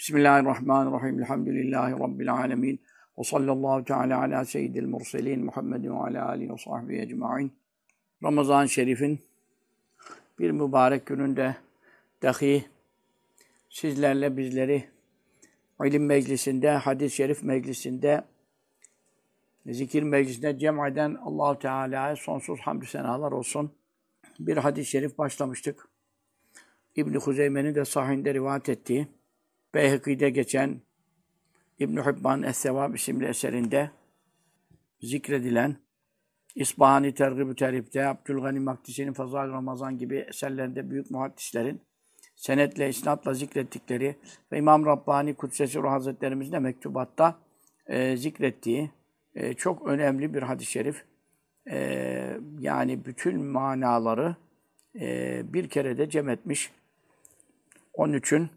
Bismillahirrahmanirrahim. Elhamdülillahi Rabbil alemin. Ve sallallahu teala ala seyyidil murselin Muhammedin ve ala alihi ve sahbihi ecma'in. Ramazan-ı Şerif'in bir mübarek gününde dahi sizlerle bizleri ilim meclisinde, hadis-i şerif meclisinde, zikir meclisinde cem eden Allah-u Teala'ya sonsuz hamdü senalar olsun. Bir hadis-i şerif başlamıştık. İbn-i Huzeyme'nin de sahihinde rivayet ettiği, Beyhekî'de geçen İbn-i Hibban Es-Sevâb isimli eserinde zikredilen, İsbahani Tergib-ü Terhib'de, Abdülgani Makdisi'nin Fazâil Ramazan gibi eserlerinde büyük muhaddislerin senetle, isnatla zikrettikleri ve İmam Rabbani Kudsesi Ruh Hazretlerimizin de mektubatta zikrettiği çok önemli bir hadis-i şerif. Yani bütün manaları bir kere de cem etmiş. Onun için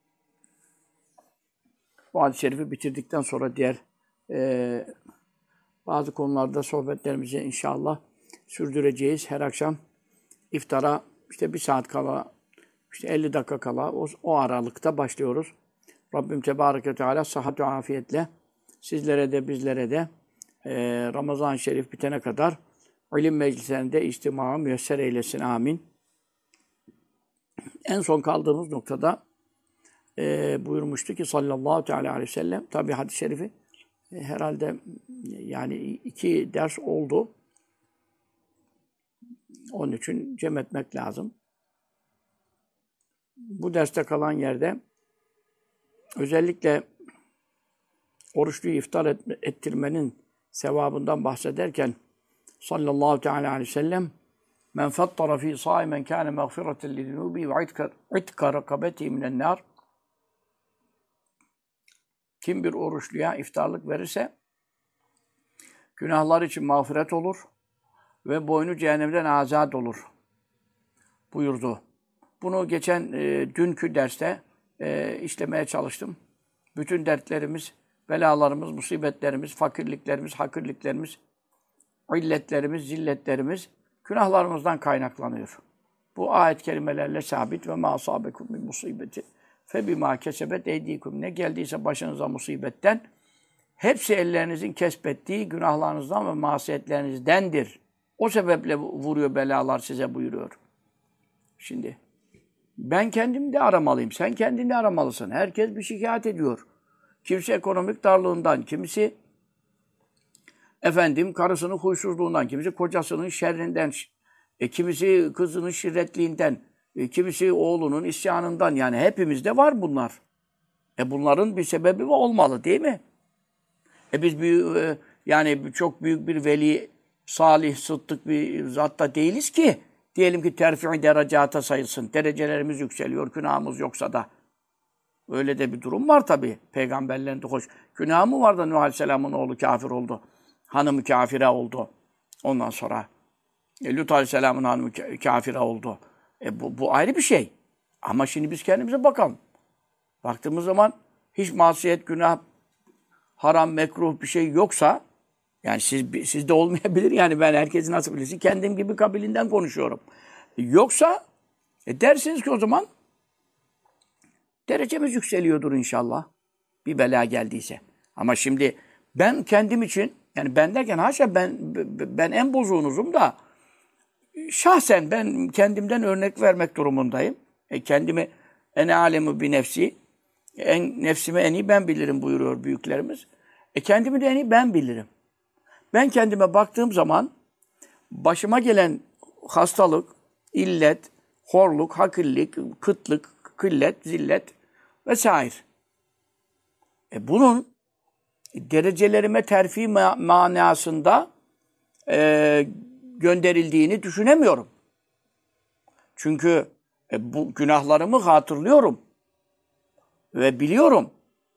bu hadis-i şerifi bitirdikten sonra diğer bazı konularda sohbetlerimizi inşallah sürdüreceğiz. Her akşam iftara işte 1 saat kala, işte 50 dakika kala o aralıkta başlıyoruz. Rabbim Tebarek ve Teala sıhhat ve afiyetle sizlere de bizlere de Ramazan-ı Şerif bitene kadar ilim meclislerinde içtimai müyesser eylesin. Amin. En son kaldığımız noktada buyurmuştu ki sallallahu teala aleyhi ve sellem, tabi hadis-i şerifi herhalde yani 2 ders oldu. Onun için cem etmek lazım. Bu derste kalan yerde özellikle oruçluyu iftar ettirmenin sevabından bahsederken sallallahu teala aleyhi ve sellem men fattara fi sâimen kâne mağfireten lizunubi ve itka rakabeti minen nâr. Kim bir oruçluya iftarlık verirse günahlar için mağfiret olur ve boynu cehennemden azat olur buyurdu. Bunu geçen dünkü derste işlemeye çalıştım. Bütün dertlerimiz, belalarımız, musibetlerimiz, fakirliklerimiz, hakirliklerimiz, illetlerimiz, zilletlerimiz günahlarımızdan kaynaklanıyor. Bu ayet kelimelerle sabit ve mâ asâbekum min musibeti febimâ kesebet eydîkum. Ne geldiyse başınıza musibetten hepsi ellerinizin kesbettiği günahlarınızdan ve masiyetlerinizdendir. O sebeple vuruyor belalar size buyuruyor. Şimdi ben kendimde aramalıyım. Sen kendinde aramalısın. Herkes bir şikayet ediyor. Kimisi ekonomik darlığından, kimisi karısının huysuzluğundan, kimisi kocasının şerrinden, kimisi kızının şirretliğinden, kimisi oğlunun isyanından. Yani hepimizde var bunlar. Bunların bir sebebi olmalı değil mi? Biz yani çok büyük bir veli, salih, sıddık bir zatta değiliz ki. Diyelim ki terfi-i derecata sayılsın. Derecelerimiz yükseliyor, günahımız yoksa da. Öyle de bir durum var tabii. Peygamberlerin de hoş. Günahı mı var da Nuh Aleyhisselam'ın oğlu kafir oldu? Hanımı kafire oldu. Ondan sonra Lut Aleyhisselam'ın hanımı kafire oldu. Bu ayrı bir şey. Ama şimdi biz kendimize bakalım. Baktığımız zaman hiç masiyet, günah, haram, mekruh bir şey yoksa, yani sizde olmayabilir. Yani ben herkesin nasıl bilirsin, kendim gibi kabilinden konuşuyorum. Yoksa dersiniz ki o zaman derecemiz yükseliyordur inşallah. Bir bela geldiyse. Ama şimdi ben kendim için, yani ben derken haşa ben en bozuğunuzum da şahsen ben kendimden örnek vermek durumundayım. Kendimi ene alemu bi nefsi, nefsimi en iyi ben bilirim buyuruyor büyüklerimiz. Kendimi de en iyi ben bilirim. Ben kendime baktığım zaman başıma gelen hastalık, illet, horluk, hakillik, kıtlık, kıllet, zillet vesaire. Bunun derecelerime terfi manasında gönderildiğini düşünemiyorum. Çünkü bu günahlarımı hatırlıyorum ve biliyorum.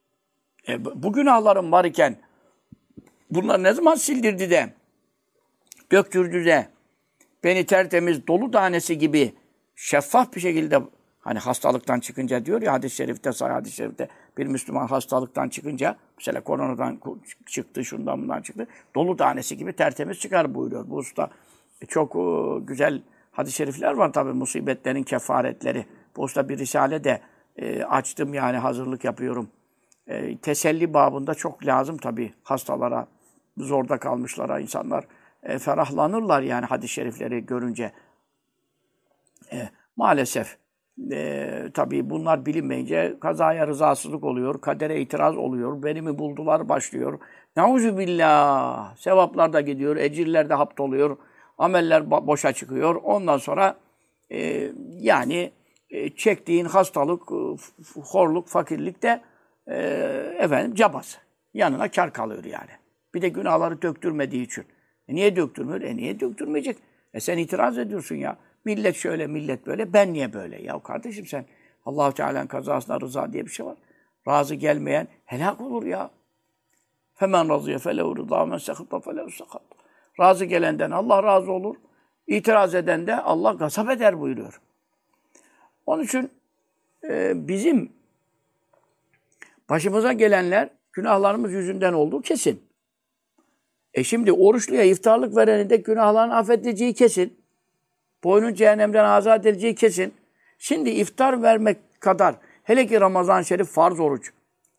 Bu günahlarım var iken bunlar ne zaman sildirdi de, döktürdü de, beni tertemiz dolu tanesi gibi şeffaf bir şekilde, hani hastalıktan çıkınca diyor ya hadis-i şerifte, sahih hadis-i şerifte, bir Müslüman hastalıktan çıkınca, mesela koronadan çıktı, şundan bundan çıktı, dolu tanesi gibi tertemiz çıkar buyuruyor. Bu usta çok güzel hadis-i şerifler var tabii, musibetlerin kefaretleri. Bu usta bir risale de açtım yani hazırlık yapıyorum. Teselli babında çok lazım tabii hastalara, zorda kalmışlara insanlar ferahlanırlar yani hadis-i şerifleri görünce. Maalesef tabii bunlar bilinmeyince kazaya rızasızlık oluyor, kadere itiraz oluyor, beni mi buldular başlıyor. Neuzubillah. Sevaplar da gidiyor, ecirler de haptoluyor, ameller boşa çıkıyor. Ondan sonra yani çektiğin hastalık, horluk, fakirlik de efendim cabası. Yanına kar kalıyor yani. Bir de günahları döktürmediği için. Niye döktürmüyor? Niye döktürmeyecek? Sen itiraz ediyorsun ya. Millet şöyle, millet böyle. Ben niye böyle? Ya kardeşim sen Allah-u Teala'nın kazasına rıza diye bir şey var. Razı gelmeyen helak olur ya. Femen razıya felehu rıza men sekıtta felehu sakat. Razı gelenden Allah razı olur. İtiraz eden de Allah gazap eder buyuruyor. Onun için bizim başımıza gelenler günahlarımız yüzünden olduğu kesin. Şimdi oruçluya iftarlık vereni de günahlarını affedileceği kesin. Boynun cehennemden azat edileceği kesin. Şimdi iftar vermek kadar, hele ki Ramazan-ı Şerif farz oruç.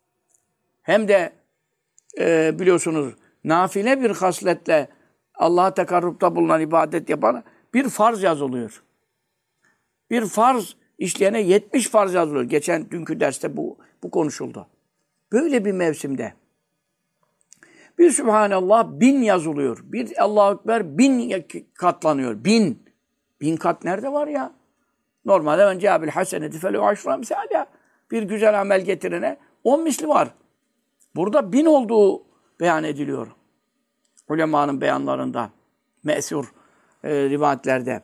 Hem de biliyorsunuz nafile bir hasletle Allah'a tekarrupta bulunan ibadet yapana bir farz yazılıyor. Bir farz işleyene 70 farz yazılıyor. Geçen dünkü derste bu konuşuldu. Böyle bir mevsimde bir Sübhanallah 1000 yazılıyor. Bir Allahu Ekber 1000 katlanıyor. 1000. 1000 kat nerede var ya? Normalde önce abil haseneti felehu aşra misâlâ. Bir güzel amel getirene 10 misli var. Burada 1000 olduğu beyan ediliyor. Ulemanın beyanlarında, me'sur rivayetlerde.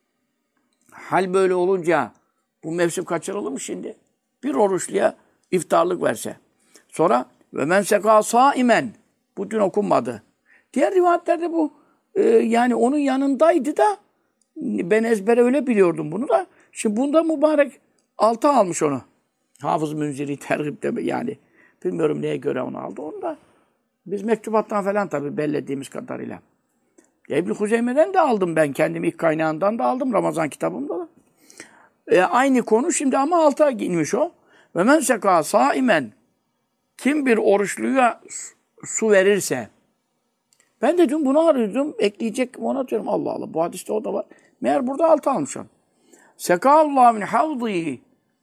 Hal böyle olunca bu mevsim kaçırılır mı şimdi? Bir oruçluya iftarlık verse. Sonra ve men sekâ sâimen. Bu dün okunmadı. Diğer rivayetlerde bu yani onun yanındaydı da ben ezbere öyle biliyordum bunu da. Şimdi bunda mübarek 6 almış onu. Hafız Münziri tergipte yani. Bilmiyorum neye göre onu aldı. Onu da biz mektubattan falan tabii bellediğimiz kadarıyla. İbn-i Huzeyme'den de aldım ben. Kendim ilk kaynağından da aldım Ramazan kitabımda da. Aynı konu şimdi ama 6'a inmiş o. Ve men sekâ sâimen. Kim bir oruçluya su verirse. Ben de dün bunu arıyordum. Ekleyecek mi ona diyorum. Allah Allah bu hadiste o da var. Meğer burada 6 almışım. Sekâllâhu min havdî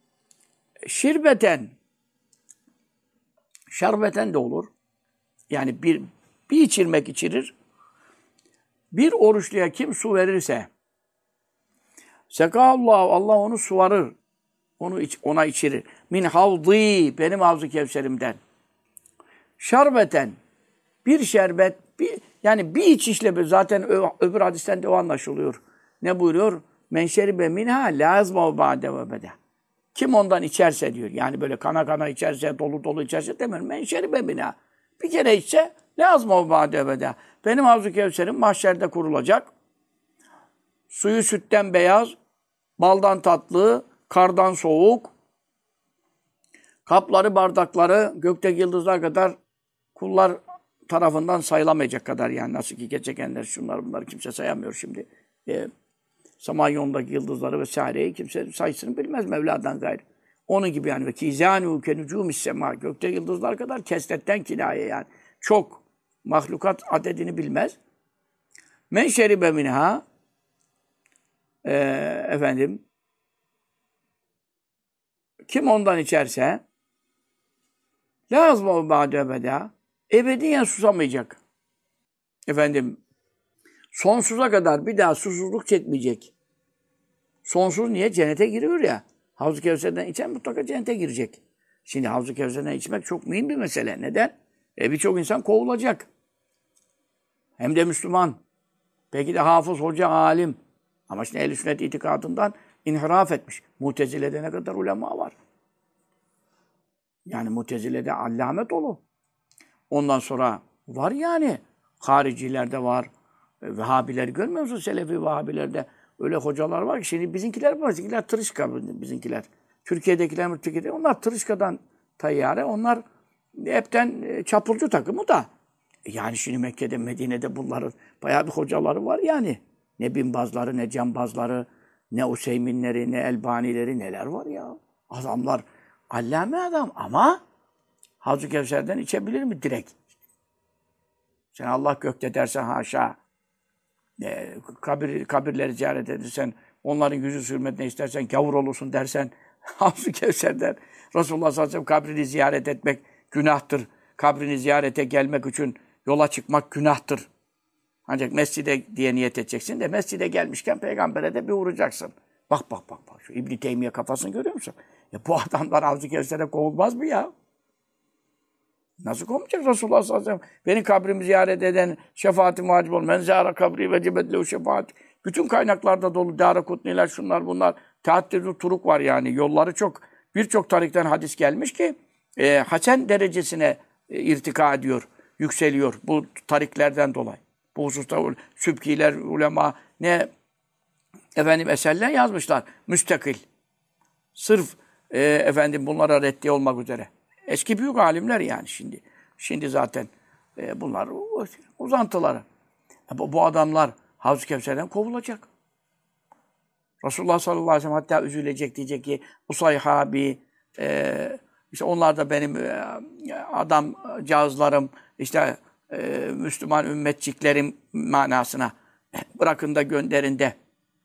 şirbeten. Şerbeten de olur. Yani bir içirmek içirir. Bir oruçluya kim su verirse sekâllâhu Allah onu suvarır. Ona içirir. Min havdî benim havz-ı kevserimden. Şerbeten bir şerbet yani bir içişle zaten öbür hadisten de o anlaşılıyor. Ne buyuruyor? Men şeribe minha lazma ba'de ve bede. Kim ondan içerse diyor. Yani böyle kana kana içerse, dolu dolu içerse demiyorum. Men şeribe minha. Bir kere içse lazma ba'de ve bede. Benim havz-ı kevserim mahşerde kurulacak. Suyu sütten beyaz, baldan tatlı, kardan soğuk. Kapları, bardakları gökteki yıldızlar kadar kullar tarafından sayılamayacak kadar yani nasıl ki gezegenler şunlar bunlar kimse sayamıyor şimdi. Samanyolu'ndaki yıldızları vesaireyi kimse sayısını bilmez Mevla'dan gayrı. Onun gibi yani ve kizânu kenücûmis semâ gökte yıldızlar kadar kesretten kinaye yani. Çok mahlukat adedini bilmez. Men şeribe minha efendim kim ondan içerse lazım ba'de ebeda ebediyen susamayacak. Efendim sonsuza kadar bir daha susuzluk çekmeyecek. Sonsuz niye? Cennete giriyor ya. Havz-ı Kevser'den içen mutlaka cennete girecek. Şimdi Havz-ı Kevser'den içmek çok mühim bir mesele. Neden? Birçok insan kovulacak. Hem de Müslüman. Peki de hafız, hoca, alim. Ama şimdi ehl-i sünnet itikadından inhiraf etmiş. Mutezile'de ne kadar ulema var. Yani Mutezile'de allame dolu. Ondan sonra var yani. Haricilerde var. Vehhabiler görmüyor musun? Selefi Vehhabilerde öyle hocalar var ki şimdi bizimkiler var. Bizimkiler tırışka bizimkiler. Türkiye'dekiler onlar tırışkadan tayyare. Onlar hepten çapulcu takımı da. Yani şimdi Mekke'de, Medine'de bunların bayağı bir hocaları var yani. Ne binbazları, ne cambazları, ne Useyminleri, ne Elbanileri neler var ya. Adamlar Allame adam ama Havz-ı Kevser'den içebilir mi direkt? Sen Allah gökte dersen haşa, kabirleri ziyaret edersen, onların yüzü sürmetine istersen gavur olursun dersen, Havz-ı Kevser'den Resulullah sallallahu aleyhi ve sellem kabrini ziyaret etmek günahtır. Kabrini ziyarete gelmek için yola çıkmak günahtır. Ancak mescide diye niyet edeceksin de mescide gelmişken peygambere de bir uğrayacaksın. Bak. Şu İbn-i Teymiye kafasını görüyor musun? Bu adamlar Havz-ı Kevser'e kovulmaz mı ya? Nasıl kovmayacak Resulullah sallallahu aleyhi ve sellem? Benim kabrimi ziyaret eden şefaati vacip olur. Men zâra kabri vecibetlehu şefaat. Bütün kaynaklarda dolu. Dârakutniler, şunlar bunlar. Teaddüdü turuk var yani. Yolları çok. Birçok tarikten hadis gelmiş ki hasen derecesine irtika ediyor, yükseliyor bu tariklerden dolayı. Bu hususta Sübkiler, ulema eserler yazmışlar. Müstakil. Sırf bunlara reddi olmak üzere. Eski büyük alimler yani şimdi. Şimdi zaten bunlar uzantıları. Bu adamlar Havz-ı Kevser'den kovulacak. Resulullah sallallahu aleyhi ve sellem hatta üzülecek, diyecek ki Usayhabi, işte onlar da benim adamcağızlarım, işte Müslüman ümmetçiklerim manasına bırakın da gönderin de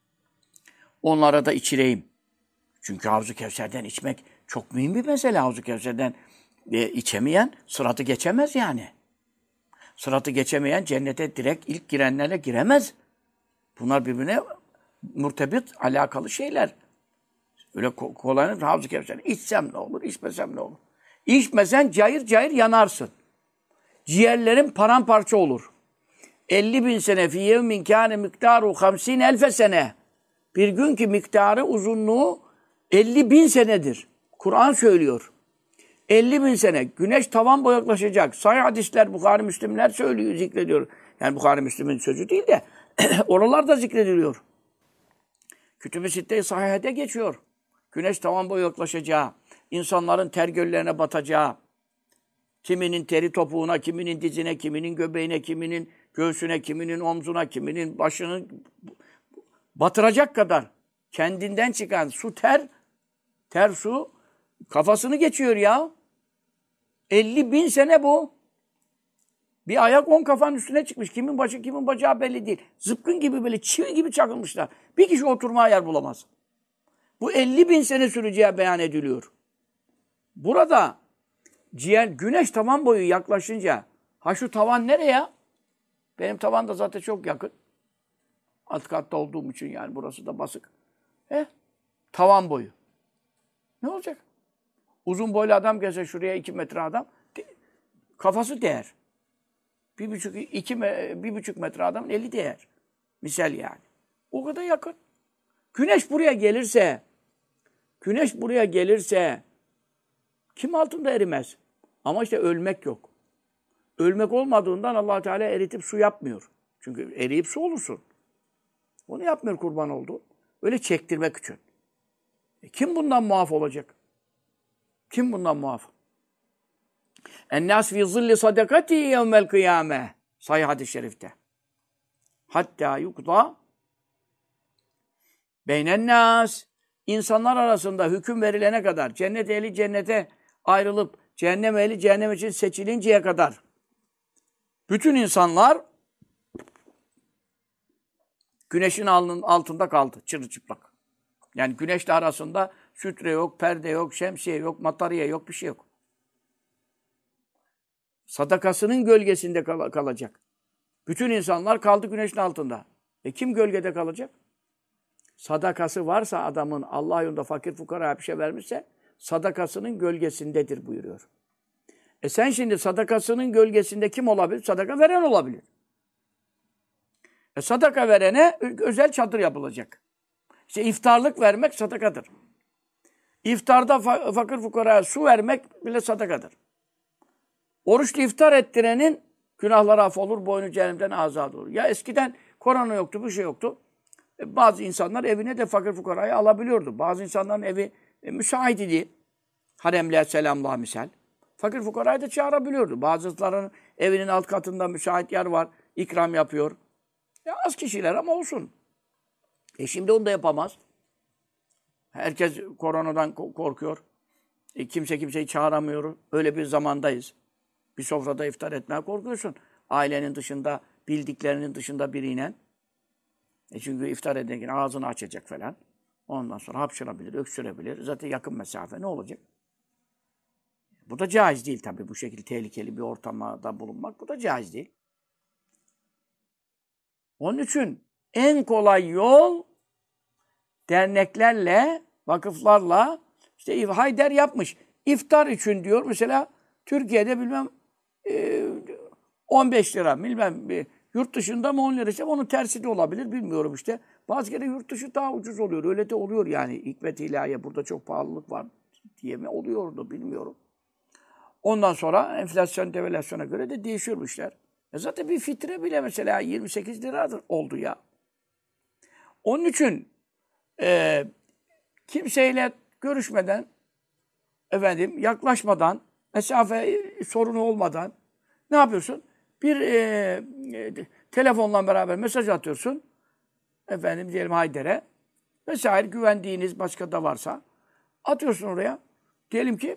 onlara da içireyim. Çünkü Havz-ı Kevser'den içmek çok mühim bir mesele. Havz-ı Kevser'den içemeyen sıratı geçemez yani. Sıratı geçemeyen cennete direkt ilk girenlerle giremez. Bunlar birbirine murtebit, alakalı şeyler. Öyle kolaylık Havz-ı Kevser. İçsem ne olur, içmesem ne olur? İçmesen cayır cayır yanarsın. Ciğerlerin paramparça olur. 50.000 sene fi yevmin kâne miktaru 50.000 sene. Bir gün ki miktarı, uzunluğu 50.000 senedir. Kur'an söylüyor. 50.000 sene. Güneş tavan boyu yaklaşacak. Sahih hadisler, Bukhari, Müslimler söylüyor, zikrediyor. Yani Bukhari, Müslim'in sözü değil de oralarda zikrediliyor. Kütüb-i Sitte-i Sahih'de geçiyor. Güneş tavan boyu yaklaşacağı, insanların ter göllerine batacağı, kiminin teri topuğuna, kiminin dizine, kiminin göbeğine, kiminin göğsüne, kiminin omzuna, kiminin başını batıracak kadar kendinden çıkan su ter su kafasını geçiyor ya. 50.000 sene bu. Bir ayak 10 kafanın üstüne çıkmış. Kimin başı, kimin bacağı belli değil. Zıpkın gibi böyle çivi gibi çakılmışlar. Bir kişi oturmaya yer bulamaz. Bu 50.000 sene süreceği beyan ediliyor. Burada güneş tavan boyu yaklaşınca, şu tavan nereye? Benim tavan da zaten çok yakın. Alt katta olduğum için yani burası da basık. Tavan boyu. Ne olacak? Uzun boylu adam gelse şuraya 2 metre adam, kafası değer. 1,5 metre adamın eli değer. Misal yani. O kadar yakın. Güneş buraya gelirse kim altında erimez? Ama işte ölmek yok. Ölmek olmadığından Allah Teala eritip su yapmıyor. Çünkü eriyip su olursun. Onu yapmıyor kurban oldu. Öyle çektirmek için. Kim bundan muaf olacak? Kim bundan muaf? En-nâs fî zilli sadakati yevmel kıyâme. Sahih hadis-i şerifte. Hatta yukda beynen-nâs. İnsanlar arasında hüküm verilene kadar, cennet ehli cennete ayrılıp, cehennem ehli cehennem için seçilinceye kadar bütün insanlar güneşin altında kaldı, çırılçıplak. Yani güneşle arasında sütre yok, perde yok, şemsiye yok, matarya yok, bir şey yok. Sadakasının gölgesinde kalacak. Bütün insanlar kaldı güneşin altında. Kim gölgede kalacak? Sadakası varsa adamın Allah yolunda fakir fukaraya bir şey vermişse sadakasının gölgesindedir buyuruyor. Sen şimdi sadakasının gölgesinde kim olabilir? Sadaka veren olabilir. Sadaka verene özel çadır yapılacak. İşte iftarlık vermek sadakadır. İftarda fakir fukaraya su vermek bile sadakadır. Oruçlu iftar ettirenin günahları affolur, boynu cehennemden azad olur. Ya eskiden korona yoktu, bir şey yoktu. Bazı insanlar evine de fakir fukarayı alabiliyordu. Bazı insanların evi müsait idi. Haremliğe selamlığa misal. Fakir fukarayı da çağırabiliyordu. Bazılarının evinin alt katında müsait yer var. İkram yapıyor. Ya az kişiler ama olsun. Şimdi onu da yapamaz. Herkes koronadan korkuyor. Kimse kimseyi çağıramıyor. Öyle bir zamandayız. Bir sofrada iftar etmeye korkuyorsun. Ailenin dışında, bildiklerinin dışında biriyle. Çünkü iftar ederken ağzını açacak falan. Ondan sonra hapşırabilir, öksürebilir. Zaten yakın mesafe ne olacak? Bu da caiz değil tabii. Bu şekilde tehlikeli bir ortamda bulunmak. Bu da caiz değil. Onun için en kolay yol derneklerle, vakıflarla işte Hayder yapmış. İftar için diyor mesela Türkiye'de bilmem 15 lira bilmem yurt dışında mı 10 lira işte onun tersi de olabilir bilmiyorum işte. Bazı kere yurt dışı daha ucuz oluyor. Öyle de oluyor yani. Hikmet-i ilahiye burada çok pahalılık var diye mi oluyordu bilmiyorum. Ondan sonra enflasyon, devalüasyona göre de değişiyor bu işler. Zaten bir fitre bile mesela 28 liradır oldu ya. Onun için kimseyle görüşmeden, yaklaşmadan, mesafe sorunu olmadan ne yapıyorsun? Bir telefonla beraber mesaj atıyorsun. Diyelim Hayder'e. Vesaire güvendiğiniz başka da varsa atıyorsun oraya. Diyelim ki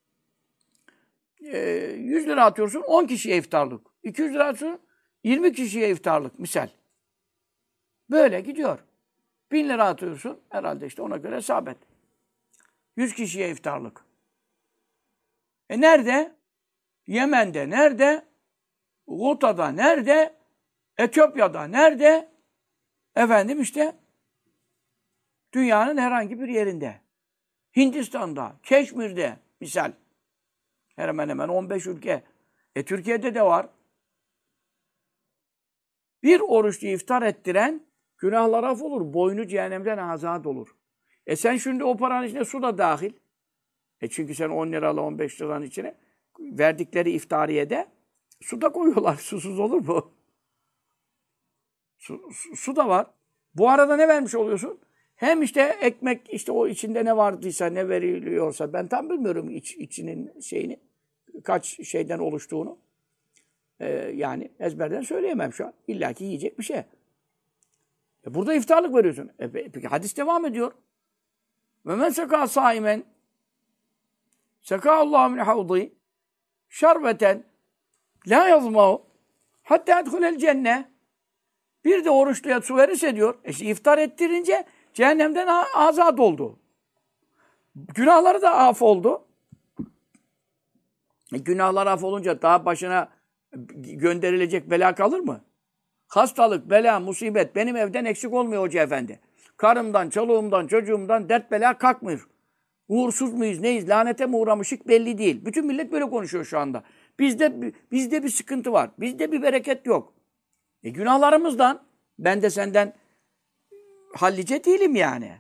100 lira atıyorsun 10 kişiye iftarlık. 200 lira atıyorsun 20 kişiye iftarlık misal. Böyle gidiyor. 1000 lira atıyorsun herhalde işte ona göre sabit. 100 kişiye iftarlık. Nerede? Yemen'de nerede? Gota'da nerede? Etiyopya'da nerede? İşte dünyanın herhangi bir yerinde. Hindistan'da, Keşmir'de misal. Hemen hemen 15 ülke. Türkiye'de de var. Bir oruçlu iftar ettiren günahlar af olur. Boynu cehennemden azat olur. Sen şimdi o paranın içine su da dahil. Çünkü sen 10 liralı 15 liranın içine verdikleri iftariyede su da koyuyorlar. Susuz olur mu? Su da var. Bu arada ne vermiş oluyorsun? Hem işte ekmek, işte o içinde ne vardıysa, ne veriliyorsa, ben tam bilmiyorum içinin şeyini, kaç şeyden oluştuğunu. Yani ezberden söyleyemem şu an. İlla ki yiyecek bir şey. Burada iftarlık veriyorsun. Peki hadis devam ediyor. Ve men seka saimen seka Allahu min havdi şerbeten la yazma'u hatta edhulel cennet. Bir de oruçluya su verirse diyor. İşte iftar ettirince cehennemden azat oldu. Günahları da af oldu. Günahlar af olunca daha başına gönderilecek bela kalır mı? Hastalık, bela, musibet benim evden eksik olmuyor Hoca Efendi. Karımdan, çoluğumdan, çocuğumdan dert bela kalkmıyor. Uğursuz muyuz, neyiz, lanete mi uğramışık belli değil. Bütün millet böyle konuşuyor şu anda. Bizde bir sıkıntı var. Bizde bir bereket yok. Günahlarımızdan ben de senden hallice değilim yani.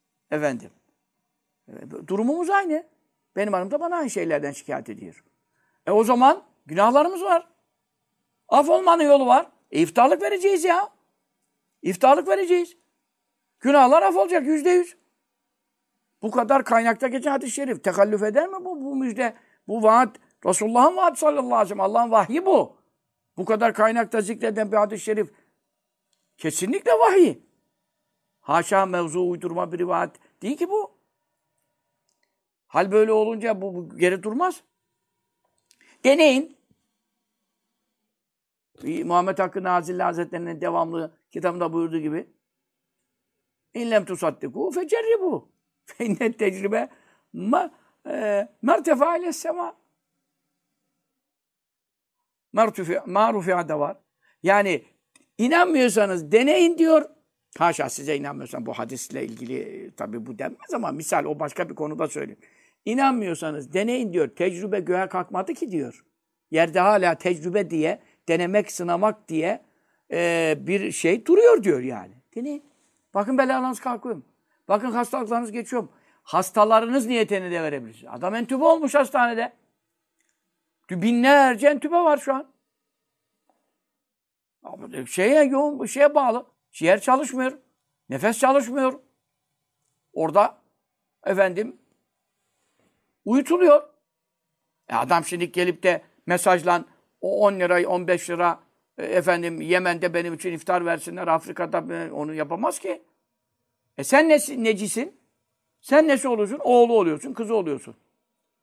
Durumumuz aynı. Benim hanım da bana aynı şeylerden şikayet ediyor. O zaman günahlarımız var. Af olmanın yolu var. İftarlık vereceğiz ya. İftarlık vereceğiz. Günahlar af olacak %100. Bu kadar kaynakta geçen hadis-i şerif. Tekallüf eder mi bu müjde? Bu vaat, Resulullah'ın vaadi sallallahu aleyhi ve sellem. Allah'ın vahyi bu. Bu kadar kaynakta zikreden bir hadis-i şerif. Kesinlikle vahiy. Haşa mevzu uydurma bir rivayet değil ki bu. Hal böyle olunca bu geri durmaz. Deneyin. Muhammed Hakkı Nazilli Hazretleri'nin devamlı kitabında buyurduğu gibi İllem tusaddiku fecerribu. Feinnet tecrübe mertefa ile sema. Marufi'a da var. Yani inanmıyorsanız deneyin diyor. Haşa size inanmıyorsan bu hadisle ilgili tabii bu denmez ama misal o başka bir konuda söyleyeyim. İnanmıyorsanız deneyin diyor. Tecrübe göğe kalkmadı ki diyor. Yerde hala tecrübe diye, denemek, sınamak diye bir şey duruyor diyor yani. Deneyin. Bakın belalarınız kalkıyor mu? Bakın hastalıklarınız geçiyor mu? Hastalarınız niyetini de verebilirsiniz. Adam entübe olmuş hastanede. Binlerce entübe var şu an. Yoğun, şeye bağlı. Ciğer çalışmıyor. Nefes çalışmıyor. Orada uyutuluyor. Adam şimdi gelip de mesajla o 10 lira, 15 lira Yemen'de benim için iftar versinler, Afrika'da onu yapamaz ki. Sen necisin? Sen nesi oluyorsun? Oğlu oluyorsun, kızı oluyorsun.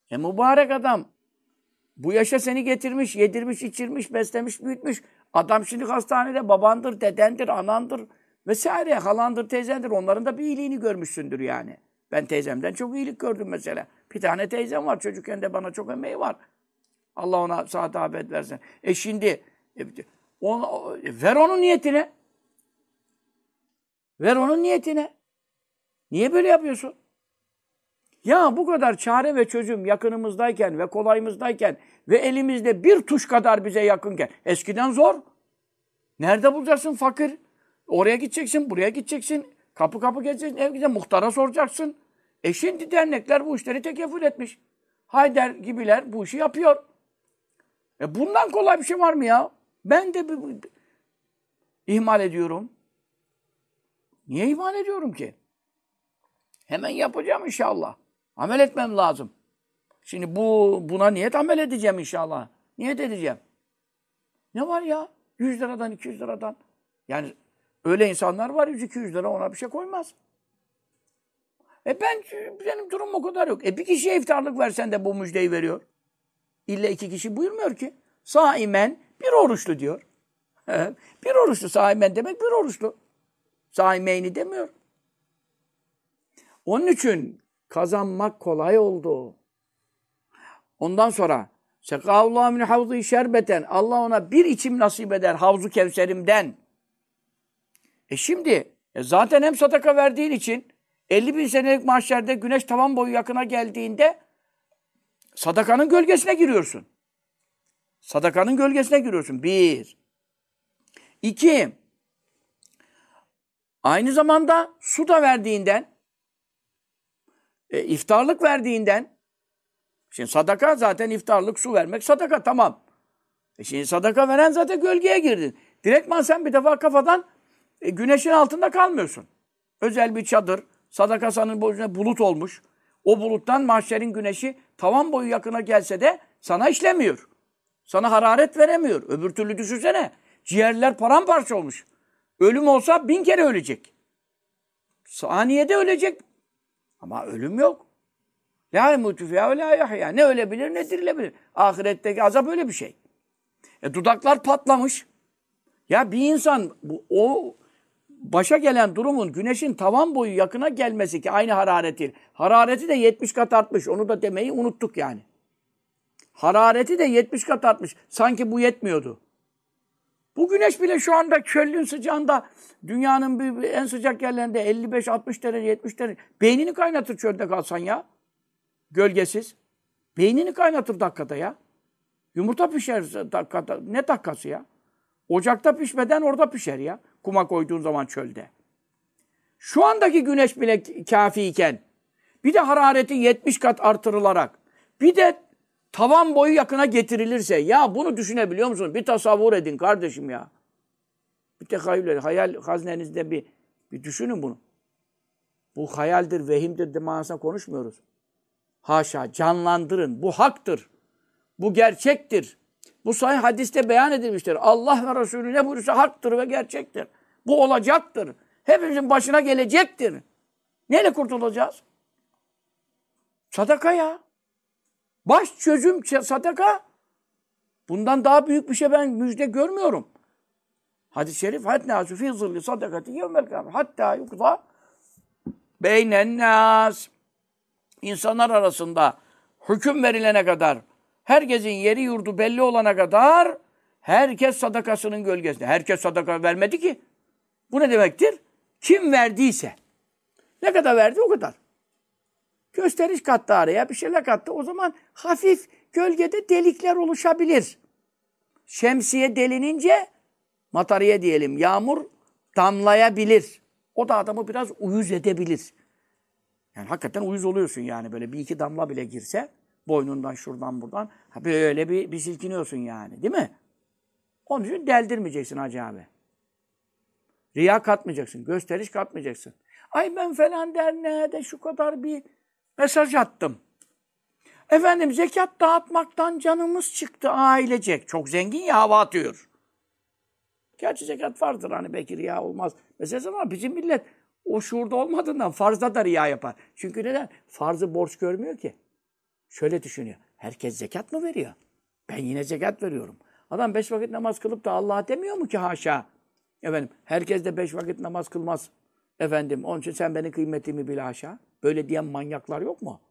Mübarek adam. Bu yaşa seni getirmiş, yedirmiş, içirmiş, beslemiş, büyütmüş. Adam şimdi hastanede babandır, dedendir, anandır vesaire. Halandır, teyzendir. Onların da bir iyiliğini görmüşsündür yani. Ben teyzemden çok iyilik gördüm mesela. Bir tane teyzem var. Çocukken de bana çok emeği var. Allah ona sıhhat afiyet versin. Şimdi ver onun niyetine. Ver onun niyetine. Niye böyle yapıyorsun? Ya bu kadar çare ve çözüm yakınımızdayken ve kolayımızdayken ve elimizde bir tuş kadar bize yakınken. Eskiden zor. Nerede bulacaksın fakir? Oraya gideceksin, buraya gideceksin. Kapı kapı gezeceksin, ev gideceksin, muhtara soracaksın. Şimdi dernekler bu işleri tekeffül etmiş. Haydar gibiler bu işi yapıyor. Bundan kolay bir şey var mı ya? Ben de ihmal ediyorum. Niye ihmal ediyorum ki? Hemen yapacağım inşallah. Amel etmem lazım. Şimdi buna niyet amel edeceğim inşallah. Niyet edeceğim. Ne var ya? 100 liradan, 200 liradan. Yani öyle insanlar var 100-200 lira ona bir şey koymaz. Benim durumum o kadar yok. Bir kişiye iftarlık versen de bu müjdeyi veriyor. İlla 2 kişi buyurmuyor ki. Saimen bir oruçlu diyor. Bir oruçlu. Saimen demek bir oruçlu. Saimeyni demiyor. Onun için kazanmak kolay oldu. Ondan sonra sekâhullâhu min havzî şerbeten. Allah ona bir içim nasip eder Havzu Kevserim'den. Şimdi zaten hem sadaka verdiğin için 50.000 senelik mahşerde güneş tavan boyu yakına geldiğinde sadakanın gölgesine giriyorsun. Sadakanın gölgesine giriyorsun. 1. 2. Aynı zamanda su da verdiğinden, iftarlık verdiğinden, şimdi sadaka zaten iftarlık, su vermek sadaka, tamam. Şimdi sadaka veren zaten gölgeye girdin. Direktman sen bir defa kafadan güneşin altında kalmıyorsun. Özel bir çadır, sadaka senin boyuna bulut olmuş. O buluttan mahşerin güneşi tavan boyu yakına gelse de sana işlemiyor. Sana hararet veremiyor. Öbür türlü düşünsene. Ciğerler paramparça olmuş. Ölüm olsa 1000 kere ölecek. Saniyede ölecek. Ama ölüm yok. La yemutu fîhâ ve lâ yahya. Ne ölebilir ne dirilebilir. Ahiretteki azap öyle bir şey. Dudaklar patlamış. Ya bir insan o başa gelen durumun güneşin tavan boyu yakına gelmesi ki aynı harareti. Harareti de 70 kat artmış. Onu da demeyi unuttuk yani. Harareti de 70 kat artmış. Sanki bu yetmiyordu. Bu güneş bile şu anda çölün sıcağında dünyanın en sıcak yerlerinde 55-60 derece, 70 derece. Beynini kaynatır çölde kalsan ya. Gölgesiz. Beynini kaynatır dakikada ya. Yumurta pişer dakikada. Ne dakikası ya? Ocakta pişmeden orada pişer ya. Kuma koyduğun zaman çölde. Şu andaki güneş bile kâfiyken bir de harareti 70 kat artırılarak bir de tavan boyu yakına getirilirse ya bunu düşünebiliyor musun? Bir tasavvur edin kardeşim ya. Bir tehayyül edin. Hayal haznenizde bir düşünün bunu. Bu hayaldir, vehimdir de manasına konuşmuyoruz. Haşa, canlandırın. Bu haktır. Bu gerçektir. Bu sahih hadiste beyan edilmiştir. Allah ve Resulü ne buyurursa haktır ve gerçektir. Bu olacaktır. Hepimizin başına gelecektir. Neyle kurtulacağız? Sadaka ya. Baş çözüm sadaka. Bundan daha büyük bir şey ben müjde görmüyorum. Hadis-i şerif hatta fi zilli sadakati yevmel kıyamet hatta yukza beynen nas. İnsanlar arasında hüküm verilene kadar, herkesin yeri yurdu belli olana kadar herkes sadakasının gölgesinde. Herkes sadaka vermedi ki. Bu ne demektir? Kim verdiyse. Ne kadar verdi o kadar. Gösteriş kattı araya, bir şeyler kattı. O zaman hafif gölgede delikler oluşabilir. Şemsiye delinince matariye diyelim, yağmur damlayabilir. O da adamı biraz uyuz edebilir. Yani hakikaten uyuz oluyorsun yani. Böyle bir iki damla bile girse boynundan şuradan buradan böyle bir silkiniyorsun yani. Değil mi? Onun için deldirmeyeceksin hacı abi. Riya katmayacaksın. Gösteriş katmayacaksın. Ay ben falan derneğe de şu kadar bir mesaj attım. Efendim zekat dağıtmaktan canımız çıktı ailecek. Çok zengin ya hava atıyor. Gerçi zekat vardır hani belki riya olmaz. Mesela ama bizim millet o şuurda olmadığından farzda da riya yapar. Çünkü neden? Farzı borç görmüyor ki. Şöyle düşünüyor. Herkes zekat mı veriyor? Ben yine zekat veriyorum. Adam 5 vakit namaz kılıp da Allah'a demiyor mu ki haşa? Efendim, herkes de 5 vakit namaz kılmaz. Efendim, onun için sen benim kıymetimi bil haşa. Böyle diyen manyaklar yok mu?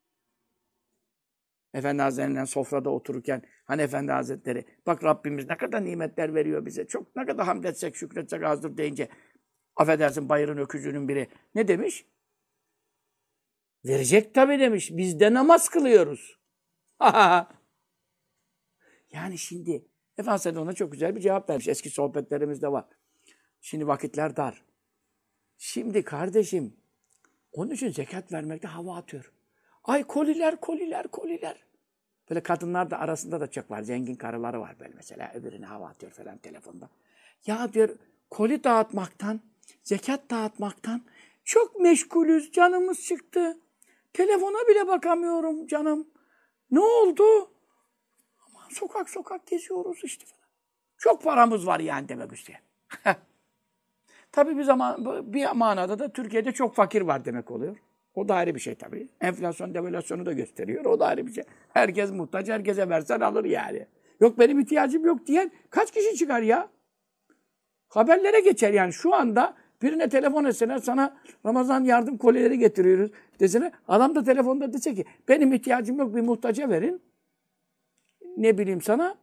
Efendi Hazretleri'nden sofrada otururken, hani Efendi Hazretleri, bak Rabbimiz ne kadar nimetler veriyor bize. Çok ne kadar hamd etsek, şükretsek azdır deyince, affedersin bayırın öküzünün biri. Ne demiş? Verecek tabii demiş. Biz de namaz kılıyoruz. Yani şimdi Efendimiz ona çok güzel bir cevap vermiş. Eski sohbetlerimizde var. Şimdi vakitler dar. Şimdi kardeşim, onun için zekat vermekte hava atıyor. Ay koliler, koliler, koliler. Böyle kadınlar da arasında da çok var. Zengin karıları var böyle mesela. Öbürüne hava atıyor falan telefonda. Ya diyor, koli dağıtmaktan, zekat dağıtmaktan çok meşgulüz. Canımız çıktı. Telefona bile bakamıyorum canım. Ne oldu? Aman sokak sokak geziyoruz işte falan. Çok paramız var yani demek isteyen. Tabii bir manada da Türkiye'de çok fakir var demek oluyor. O da ayrı bir şey tabii. Enflasyon, devalüasyonu da gösteriyor. O da ayrı bir şey. Herkes muhtaç, herkese versen alır yani. Yok benim ihtiyacım yok diyen kaç kişi çıkar ya? Haberlere geçer yani. Şu anda birine telefon etseler sana Ramazan yardım kolileri getiriyoruz desene. Adam da telefonda dese ki benim ihtiyacım yok bir muhtaca verin. Ne bileyim sana.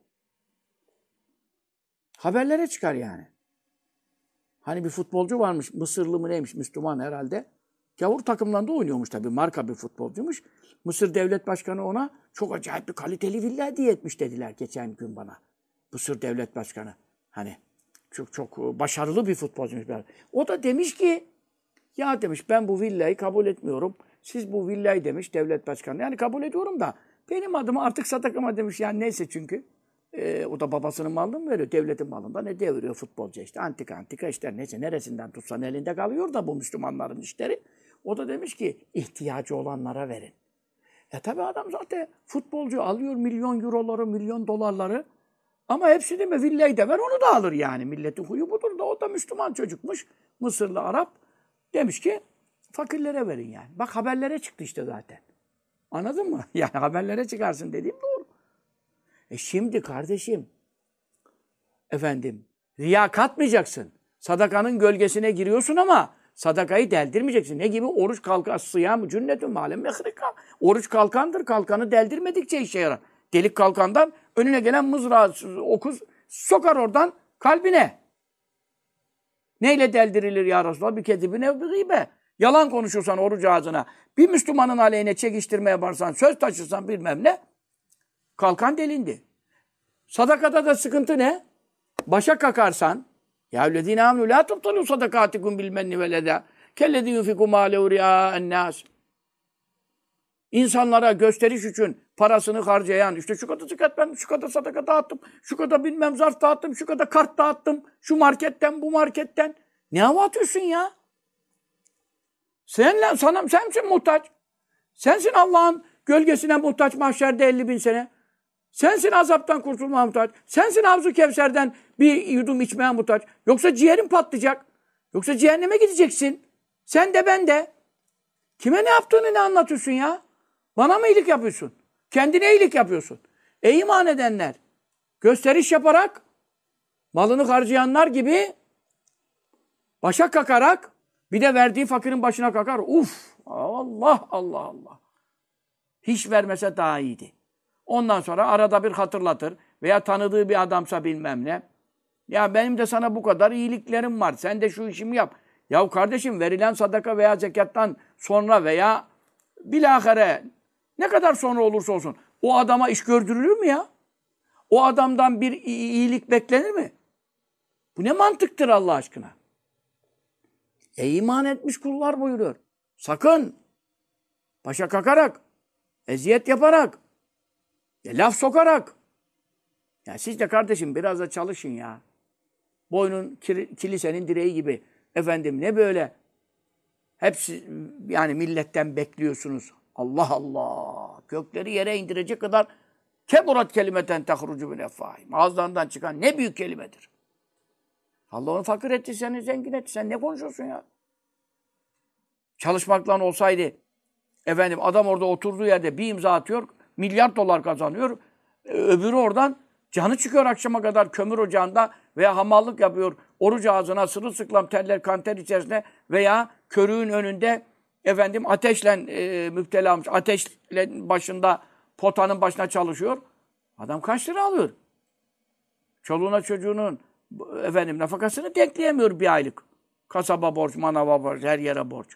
Haberlere çıkar yani. Hani bir futbolcu varmış. Mısırlı mı neymiş? Müslüman herhalde. Gavur takımlarında oynuyormuş tabii. Marka bir futbolcuymuş. Mısır Devlet Başkanı ona çok acayip bir kaliteli villa hediye etmiş dediler geçen gün bana. Mısır Devlet Başkanı. Hani çok başarılı bir futbolcuymuş. O da demiş ki ya demiş ben bu villayı kabul etmiyorum. Siz bu villayı demiş devlet başkanı. Yani kabul ediyorum da benim adıma artık sadakama demiş. Yani neyse çünkü. O da babasının malını mı veriyor? Devletin malında ne deviriyor futbolcu işte. Antika işler neyse neresinden tutsan elinde kalıyor da bu Müslümanların işleri. O da demiş ki ihtiyacı olanlara verin. Tabii adam zaten futbolcu alıyor milyon euroları, milyon dolarları. Ama hepsini mi villayı da ver onu da alır yani. Milletin huyu budur da o da Müslüman çocukmuş. Mısırlı Arap. Demiş ki fakirlere verin yani. Bak haberlere çıktı işte zaten. Anladın mı? Yani haberlere çıkarsın dediğim doğru. Şimdi kardeşim, efendim, riya katmayacaksın. Sadakanın gölgesine giriyorsun ama sadakayı deldirmeyeceksin. Ne gibi? Oruç kalkan, sıyam, cünnetün malem mehrika. Oruç kalkandır. Kalkanı deldirmedikçe işe yarar. Delik kalkandan önüne gelen mızrağı, okuz sokar oradan kalbine. Neyle deldirilir ya Resulallah? Bir kedibine bir gıйbe. Yalan konuşursan oruç ağzına, bir Müslümanın aleyhine çekiştirme yaparsan, söz taşırsan bilmem ne, kalkan delindi. Sadakada da sıkıntı ne? Başa kakarsan, ya ellezîne âmenû lâ tubtilû sadakâtikum bil menni vel edâ kellezî yunfikû mâlehu riâ'en-nâs. İnsanlara gösteriş için parasını harcayan, işte şu kadar zekat ben şu kadar sadaka dağıttım, şu kadar bilmem zarf dağıttım, şu kadar kart dağıttım, şu marketten, bu marketten. Ne hava atıyorsun ya? Sensin muhtaç. Sensin Allah'ın gölgesine muhtaç mahşerde 50.000 sene. Sensin azaptan kurtulmaya muhtaç. Sensin Havzu Kevser'den bir yudum içmeye muhtaç. Yoksa ciğerin patlayacak. Yoksa cehenneme gideceksin. Sen de ben de. Kime ne yaptığını ne anlatıyorsun ya? Bana mı iyilik yapıyorsun? Kendine iyilik yapıyorsun. Ey iman edenler! Gösteriş yaparak, malını harcayanlar gibi başa kakarak, bir de verdiği fakirin başına kakar. Uf! Allah Allah Allah! Hiç vermese daha iyiydi. Ondan sonra arada bir hatırlatır veya tanıdığı bir adamsa bilmem ne. Ya benim de sana bu kadar iyiliklerim var. Sen de şu işimi yap. Ya kardeşim verilen sadaka veya zekattan sonra veya bilahare ne kadar sonra olursa olsun o adama iş gördürülür mü ya? O adamdan bir iyilik beklenir mi? Bu ne mantıktır Allah aşkına? İman etmiş kullar buyuruyor. Sakın başa kakarak, eziyet yaparak, laf sokarak. Ya siz de kardeşim biraz da çalışın ya. Boynun kilisenin direği gibi. Efendim ne böyle? Hepsi yani milletten bekliyorsunuz. Allah Allah. Kökleri yere indirecek kadar keburat kelimeten tehrucu bil efvahim. Ağızlarından çıkan ne büyük kelimedir. Allah onu fakir etti, seni zengin etti. Sen ne konuşuyorsun ya? Çalışmakla olsaydı Efendim adam orada oturduğu yerde bir imza atıyor, milyar dolar kazanıyor. Öbürü oradan canı çıkıyor akşama kadar kömür ocağında veya hamallık yapıyor. Oruç ağzına sırılsıklam terler kanter içerisinde veya körüğün önünde efendim ateşle müptela olmuş. Ateşle başında potanın başına çalışıyor. Adam kaç lira alıyor? Çoluğuna çocuğunun efendim nafakasını denkleyemiyor bir aylık. Kasaba borç, manava borç, her yere borç.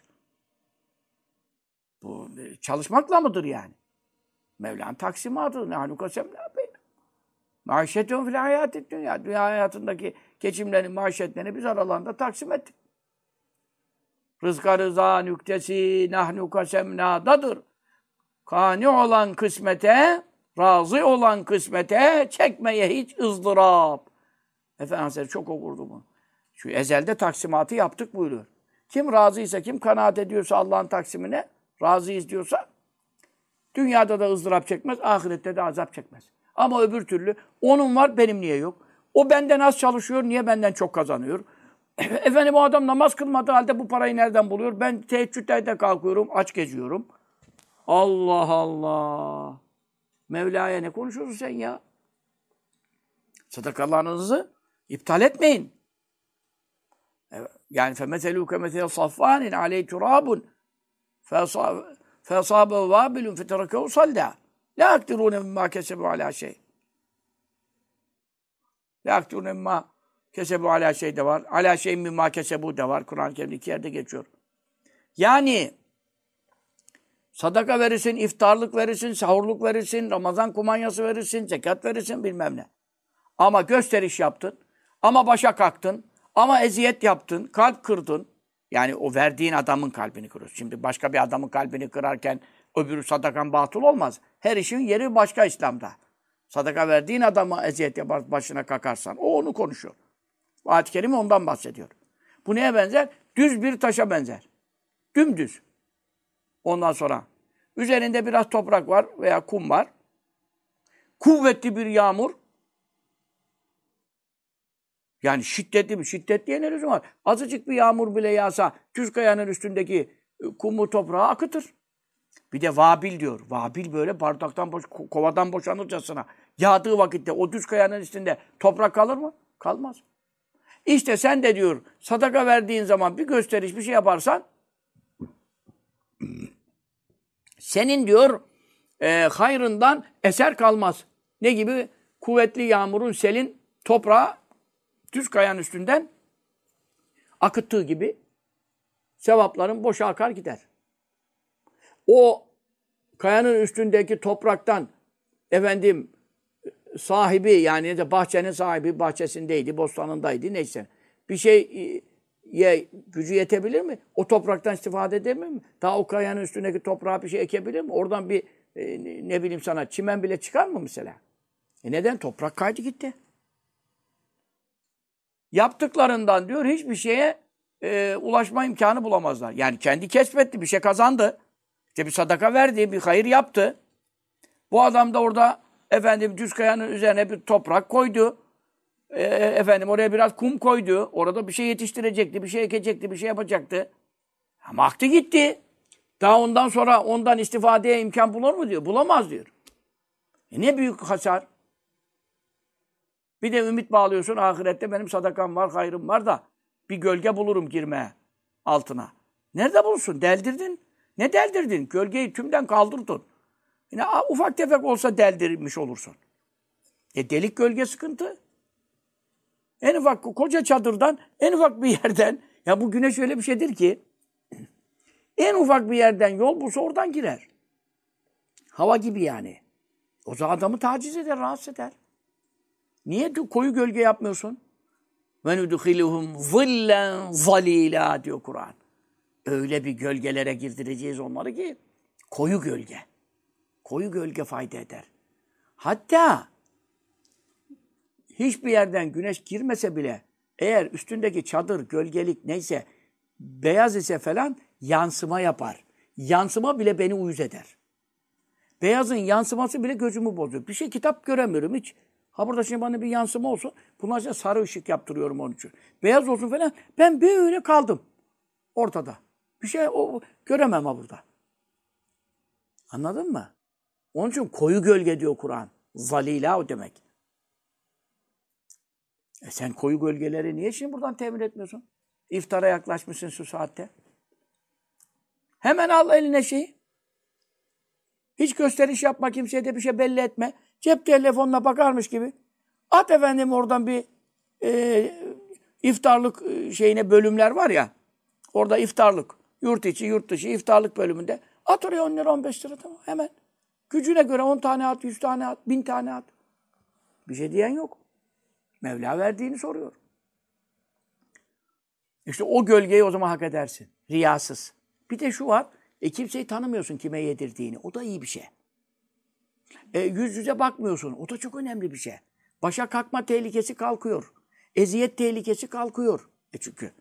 Bu çalışmakla mıdır yani? Mevla'nın taksimatı. Nâhnu kasemnâ beyne. Maişetun fil hayâtid dünya. Dünya hayatındaki geçimlerini, maişetlerini biz aralarında taksim ettik. Rızka rıza nüktesi nahnu kasemnâ'dadır. Kâni olan kısmete, razı olan kısmete çekmeye hiç ızdırap. Efendimiz çok okurdu bunu. Şu ezelde taksimatı yaptık buyuruyor. Kim razıysa, kim kanaat ediyorsa Allah'ın taksimine, razıyız diyorsa, dünyada da ızdırap çekmez, ahirette de azap çekmez. Ama öbür türlü, onun var, benim niye yok? O benden az çalışıyor, niye benden çok kazanıyor? Efendim o adam namaz kılmadığı halde bu parayı nereden buluyor? Ben teheccüdlerde kalkıyorum, aç geziyorum. Allah Allah! Mevla'ya ne konuşuyorsun sen ya? Sadakalarınızı iptal etmeyin. Yani فَمَثَلُوا كَمَثَلِ صَفْوَانٍ عَلَيْهِ تُرَابٌ فَأَصَابَهُ وَابِلٌ فَتَرَكَهُ صَلْدًا لَا يَقْدِرُونَ مِمَّا كَسَبُوا عَلَى شَيْءٍ. لَا يَقْدِرُونَ مِمَّا كَسَبُوا عَلَى شَيْءٍ de var. عَلَى شَيْءٍ مِمَّا كَسَبُوا da var. Kur'an-ı Kerim'de iki yerde geçiyor. Yani sadaka verirsin, iftarlık verirsin, sahurluk verirsin, Ramazan kumanyası verirsin, zekat verirsin bilmem ne. Ama gösteriş yaptın, ama başa kalktın, ama eziyet yaptın, kalp kırdın. Yani o verdiğin adamın kalbini kırıyorsun. Şimdi başka bir adamın kalbini kırarken öbürü sadakan batıl olmaz. Her işin yeri başka İslam'da. Sadaka verdiğin adama eziyet yapar, başına kakarsan. O onu konuşuyor. Ayet-i Kerime ondan bahsediyor. Bu neye benzer? Düz bir taşa benzer. Dümdüz. Ondan sonra üzerinde biraz toprak var veya kum var. Kuvvetli bir yağmur. Yani şiddetli mi? Şiddetliye ne lüzum var? Azıcık bir yağmur bile yağsa düz kayanın üstündeki kumu toprağı akıtır. Bir de vabil diyor. Vabil böyle bardaktan kovadan boşanırcasına yağdığı vakitte o düz kayanın üstünde toprak kalır mı? Kalmaz. İşte sen de diyor sadaka verdiğin zaman bir gösteriş bir şey yaparsan senin diyor hayrından eser kalmaz. Ne gibi? Kuvvetli yağmurun selin toprağı düz kayanın üstünden akıttığı gibi sevapların boşa akar gider. O kayanın üstündeki topraktan efendim sahibi yani de bahçenin sahibi bahçesindeydi, bostanındaydı neyse. Bir şeye gücü yetebilir mi? O topraktan istifade edebilir mi? Daha o kayanın üstündeki toprağa bir şey ekebilir mi? Oradan bir ne bileyim sana çimen bile çıkar mı mesela? Neden? Toprak kaydı gitti. Yaptıklarından diyor hiçbir şeye ulaşma imkanı bulamazlar. Yani kendi kesbetti, bir şey kazandı. İşte bir sadaka verdi, bir hayır yaptı. Bu adam da orada efendim düz kayanın üzerine bir toprak koydu. Efendim oraya biraz kum koydu. Orada bir şey yetiştirecekti, bir şey ekecekti, bir şey yapacaktı. Ama aktı gitti. Daha ondan sonra ondan istifadeye imkan bulur mu diyor. Bulamaz diyor. Ne büyük hasar. Bir de ümit bağlıyorsun. Ahirette benim sadakam var, hayrım var da bir gölge bulurum girmeye altına. Nerede bulursun? Deldirdin. Ne deldirdin? Gölgeyi tümden kaldırdın. Yine ufak tefek olsa deldirmiş olursun. Delik gölge sıkıntı. En ufak koca çadırdan, en ufak bir yerden, ya bu güneş öyle bir şeydir ki, en ufak bir yerden yol bulsa oradan girer. Hava gibi yani. O zaman adamı taciz eder, rahatsız eder. Niye koyu gölge yapmıyorsun? وَنُدْخِلُهُمْ ظِلًّا ظَلِيلًا diyor Kur'an. Öyle bir gölgelere girdireceğiz onları ki, koyu gölge. Koyu gölge fayda eder. Hatta hiçbir yerden güneş girmese bile eğer üstündeki çadır, gölgelik neyse beyaz ise falan yansıma yapar. Yansıma bile beni uyuz eder. Beyazın yansıması bile gözümü bozuyor. Bir şey kitap göremiyorum hiç. Ha burada şimdi bana bir yansıma olsun. Bunlarca sarı ışık yaptırıyorum onun için. Beyaz olsun falan. Ben böyle kaldım. Ortada. Bir şey göremem ha burada. Anladın mı? Onun için koyu gölge diyor Kur'an. Zalila o demek. Sen koyu gölgeleri niye şimdi buradan temin etmiyorsun? İftara yaklaşmışsın şu saatte. Hemen al eline şeyi. Hiç gösteriş yapma, kimseye de bir şey belli etme. Cep telefonuna bakarmış gibi. At efendim oradan bir iftarlık şeyine bölümler var ya. Orada iftarlık. Yurt içi, yurt dışı iftarlık bölümünde. At oraya 10 lira, 15 lira tamam hemen. Gücüne göre 10 tane at, 100 tane at, 1000 tane at. Bir şey diyen yok. Mevla verdiğini soruyor. İşte o gölgeyi o zaman hak edersin. Riyasız. Bir de şu var. Kimseyi tanımıyorsun kime yedirdiğini. O da iyi bir şey. Yüz yüze bakmıyorsun. O da çok önemli bir şey. Başa kalkma tehlikesi kalkıyor. Eziyet tehlikesi kalkıyor. Çünkü.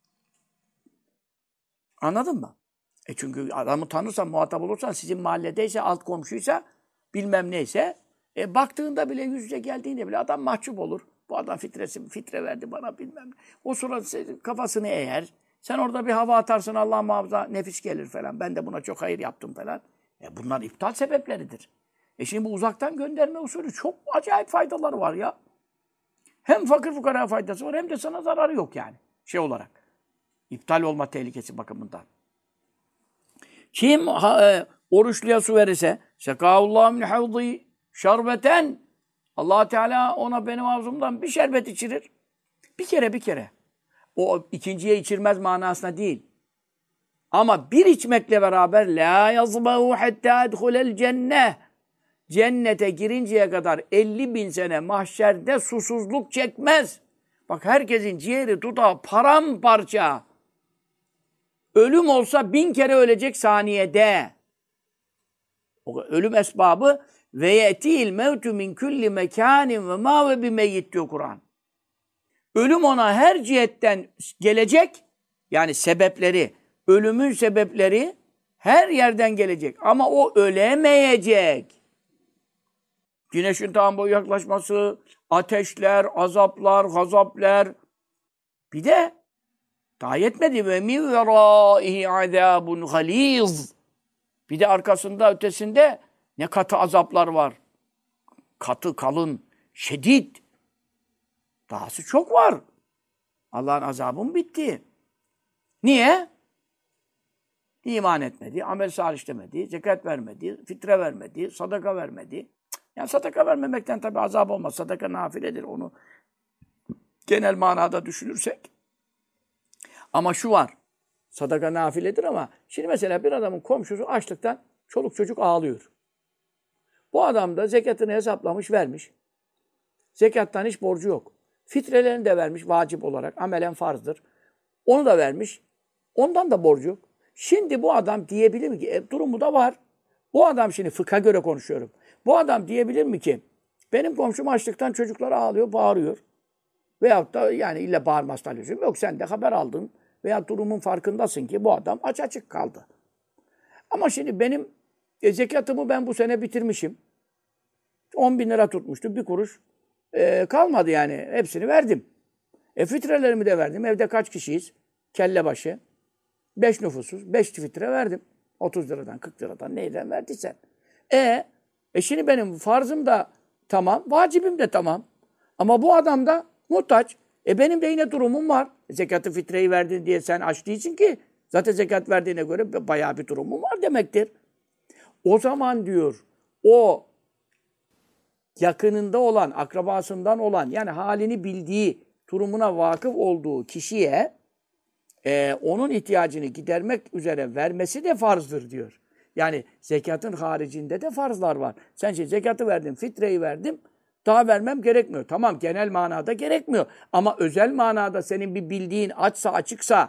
Anladın mı? Çünkü adamı tanırsan, muhatap olursan, sizin mahalledeyse, alt komşuysa, bilmem neyse, baktığında bile, yüz yüze geldiğinde bile adam mahcup olur. Bu adam fitre verdi bana bilmem. O sırada kafasını eğer. Sen orada bir hava atarsın, Allah muhafaza nefis gelir falan. Ben de buna çok hayır yaptım falan. Bunlar iptal sebepleridir. Şimdi bu uzaktan gönderme usulü çok acayip faydaları var ya. Hem fakir fukara faydası var hem de sana zararı yok yani. Şey olarak. İptal olma tehlikesi bakımından. Kim oruçluya su verirse sekâhullâhu min havdî şerbeten Allah Teala ona benim ağzımdan bir şerbet içirir. Bir kere. O ikinciye içirmez manasına değil. Ama bir içmekle beraber la yazbahu hatta edhulel cenneh. Cennete girinceye kadar 50.000 sene mahşerde susuzluk çekmez. Bak herkesin ciğeri, dudağı paramparça. Ölüm olsa 1000 kere ölecek saniyede. O ölüm esbabı ve yetil mevtu min kulli mekanin ve ma ve bimeyyit diyor Kur'an. Ölüm ona her cihetten gelecek. Yani sebepleri, ölümün sebepleri her yerden gelecek. Ama o ölemeyecek. Güneşin tam boyu yaklaşması, ateşler, azaplar, gazaplar. Bir de daha yetmedi. Ve min verâihi azâbun galîz. Bir de arkasında, ötesinde ne katı azaplar var. Katı, kalın, şiddet. Dahası çok var. Allah'ın azabı mı bitti? Niye? İman etmedi, amel salih işlemedi, zekat vermedi, fitre vermedi, sadaka vermedi. Yani sadaka vermemekten tabii azap olmaz. Sadaka nafiledir onu genel manada düşünürsek. Ama şu var. Sadaka nafiledir ama şimdi mesela bir adamın komşusu açlıktan çoluk çocuk ağlıyor. Bu adam da zekatını hesaplamış, vermiş. Zekattan hiç borcu yok. Fitrelerini de vermiş vacip olarak. Amelen farzdır. Onu da vermiş. Ondan da borcu yok. Şimdi bu adam diyebilir mi ki? Durumu da var. Bu adam şimdi fıkha göre konuşuyorum. Bu adam diyebilir mi ki? Benim komşum açlıktan çocuklar ağlıyor, bağırıyor. Veyahut da yani illa bağırmasına lüzum yok. Sen de haber aldın veya durumun farkındasın ki bu adam aç açık kaldı. Ama şimdi benim zekatımı ben bu sene bitirmişim. 10.000 lira tutmuştu. Bir kuruş kalmadı yani. Hepsini verdim. Fitrelerimi de verdim. Evde kaç kişiyiz? Kelle başı. 5 nüfusuz. 5 fitre verdim. 30 liradan, 40 liradan neyden verdiysen. Şimdi benim farzım da tamam. Vacibim de tamam. Ama bu adam da muhtaç. Benim de yine durumum var. Zekatı fitreyi verdin diye sen aç değilsin ki. Zaten zekat verdiğine göre bayağı bir durumum var demektir. O zaman diyor o yakınında olan, akrabasından olan yani halini bildiği, durumuna vakıf olduğu kişiye onun ihtiyacını gidermek üzere vermesi de farzdır diyor. Yani zekatın haricinde de farzlar var. Sen şimdi zekatı verdin, fitreyi verdim, daha vermem gerekmiyor. Tamam genel manada gerekmiyor. Ama özel manada senin bir bildiğin açsa açıksa,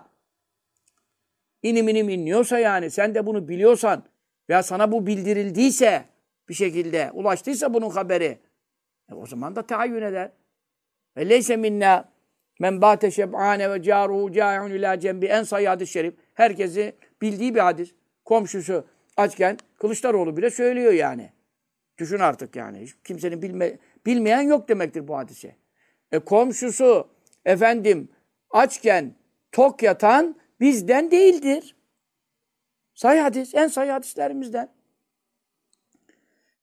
inim inim inliyorsa yani sen de bunu biliyorsan veya sana bu bildirildiyse bir şekilde ulaştıysa bunun haberi o zaman da tahayyün eder. Ve leyse minna men bâte şeb'âne ve câruhu câi'un ilâ cembi en sayı hadis-i şerif. Herkesi bildiği bir hadis. Komşusu açken Kılıçdaroğlu bile söylüyor yani. Düşün artık yani. Hiç kimsenin bilmeyen yok demektir bu hadise. Komşusu efendim açken tok yatan bizden değildir. Sahih hadis, en sahih hadislerimizden.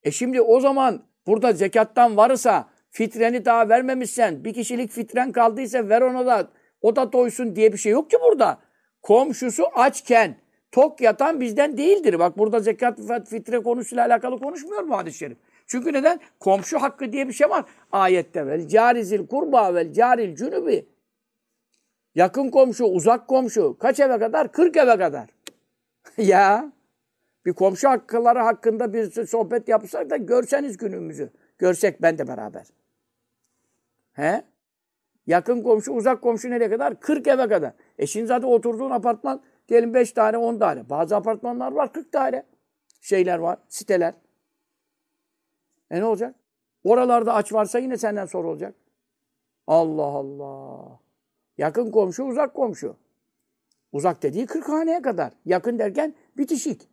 Şimdi o zaman burada zekattan varsa fitreni daha vermemişsen, bir kişilik fitren kaldıysa ver ona da, o da doysun diye bir şey yok ki burada. Komşusu açken tok yatan bizden değildir. Bak burada zekat fitre konusuyla alakalı konuşmuyor bu hadis-i şerif. Çünkü neden? Komşu hakkı diye bir şey var ayette. Vel carizil kurba vel caril cünubi. Yakın komşu, uzak komşu. Kaç eve kadar? 40 eve kadar. Ya bir komşu hakları hakkında bir sohbet yapsak da görseniz günümüzü. Görsek ben de beraber. He? Yakın komşu, uzak komşu nereye kadar? 40 eve kadar. Şimdi zaten oturduğun apartman diyelim 5 tane, 10 tane. Bazı apartmanlar var 40 tane. Şeyler var, siteler. Ne olacak? Oralarda aç varsa yine senden sorulacak. Allah Allah. Yakın komşu, uzak komşu. Uzak dediği 40 haneye kadar. Yakın derken bitişik.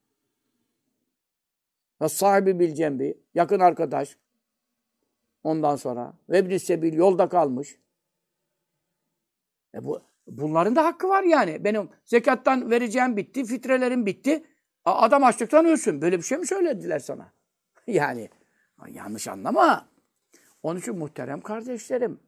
Sahibi bil cembi, yakın arkadaş. Ondan sonra vebni sebil, yolda kalmış. Bunların da hakkı var yani. Benim zekattan vereceğim bitti, fitrelerim bitti. Adam açlıktan ölsün. Böyle bir şey mi söylediler sana? Yani yanlış anlama. Onun için muhterem kardeşlerim,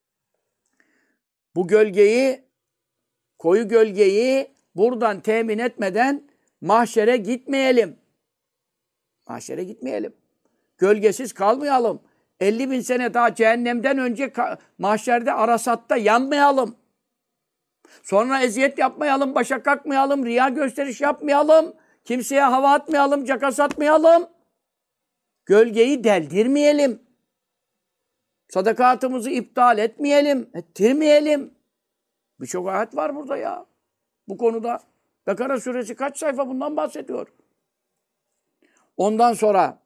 bu gölgeyi, koyu gölgeyi buradan temin etmeden mahşere gitmeyelim. Mahşere gitmeyelim. Gölgesiz kalmayalım. 50.000 sene daha cehennemden önce mahşerde Arasat'ta yanmayalım. Sonra eziyet yapmayalım, başa kalkmayalım, riya gösteriş yapmayalım, kimseye hava atmayalım, caka satmayalım. Gölgeyi deldirmeyelim. Sadakatımızı iptal ettirmeyelim. Birçok ayet var burada ya. Bu konuda. Bekara suresi kaç sayfa bundan bahsediyor. Ondan sonra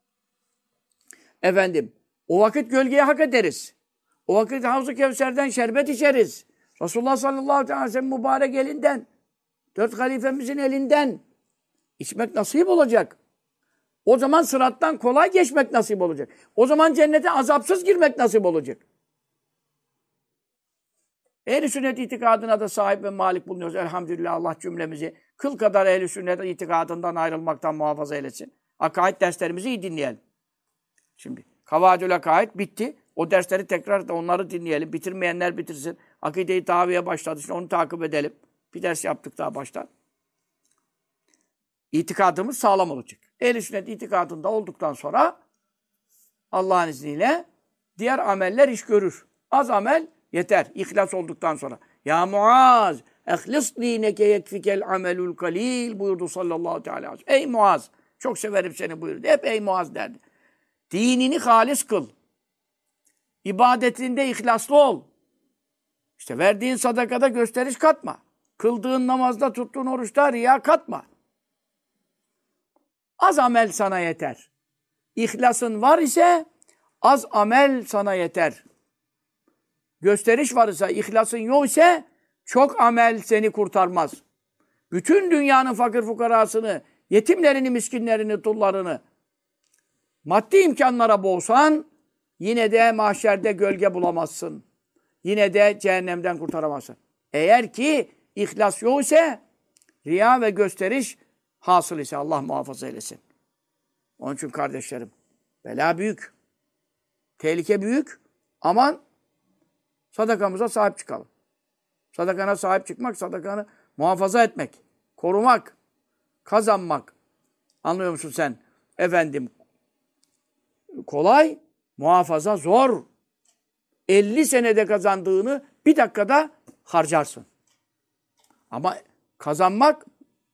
o vakit gölgeye hak ederiz. O vakit Havz-ı Kevser'den şerbet içeriz. Resulullah sallallahu aleyhi ve sellem mübarek elinden, 4 halifemizin elinden içmek nasip olacak. O zaman sırattan kolay geçmek nasip olacak. O zaman cennete azapsız girmek nasip olacak. Ehl-i sünnet itikadına da sahip ve malik bulunuyoruz. Elhamdülillah Allah cümlemizi kıl kadar ehl-i sünnet itikadından ayrılmaktan muhafaza eylesin. Akaid derslerimizi iyi dinleyelim. Şimdi Kavaidül Akaid bitti. O dersleri tekrar da onları dinleyelim. Bitirmeyenler bitirsin. Akide-i Tahaviye başladı. Şimdi onu takip edelim. Bir ders yaptık daha baştan. İtikadımız sağlam olacak. Ehl-i sünnet itikadında olduktan sonra Allah'ın izniyle diğer ameller iş görür. Az amel yeter. İhlas olduktan sonra. Ya Muaz, ehlis dineke yekfikel amelul kalil buyurdu sallallahu aleyhi ve sellem. Ey Muaz, çok severim seni buyurdu. Hep ey Muaz derdi. Dinini halis kıl. İbadetinde ihlaslı ol. İşte verdiğin sadakada gösteriş katma. Kıldığın namazda, tuttuğun oruçta riya katma. Az amel sana yeter. İhlasın var ise az amel sana yeter. Gösteriş var ise, ihlasın yok ise çok amel seni kurtarmaz. Bütün dünyanın fakir fukarasını, yetimlerini, miskinlerini, dullarını maddi imkanlara boğsan yine de mahşerde gölge bulamazsın. Yine de cehennemden kurtaramazsın. Eğer ki ihlas yok ise, riya ve gösteriş hasıl ise Allah muhafaza eylesin. Onun için kardeşlerim, bela büyük. Tehlike büyük. Aman sadakamıza sahip çıkalım. Sadakana sahip çıkmak, sadakanı muhafaza etmek, korumak, kazanmak. Anlıyor musun sen? Kolay, muhafaza zor. 50 senede kazandığını bir dakikada harcarsın. Ama kazanmak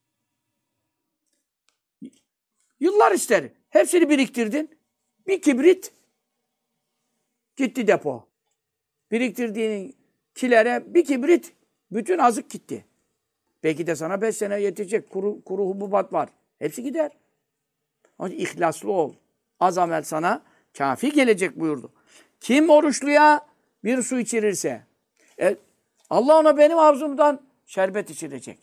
yıllar ister. Hepsini biriktirdin. Bir kibrit gitti depo. Biriktirdiğin kilere bir kibrit bütün azık gitti. Belki de sana 5 sene yetecek. Kuru hububat var. Hepsi gider. Onun için ihlaslı ol. Az amel sana kafi gelecek buyurdu. Kim oruçluya bir su içirirse, Allah ona benim ağzımdan şerbet içirecek.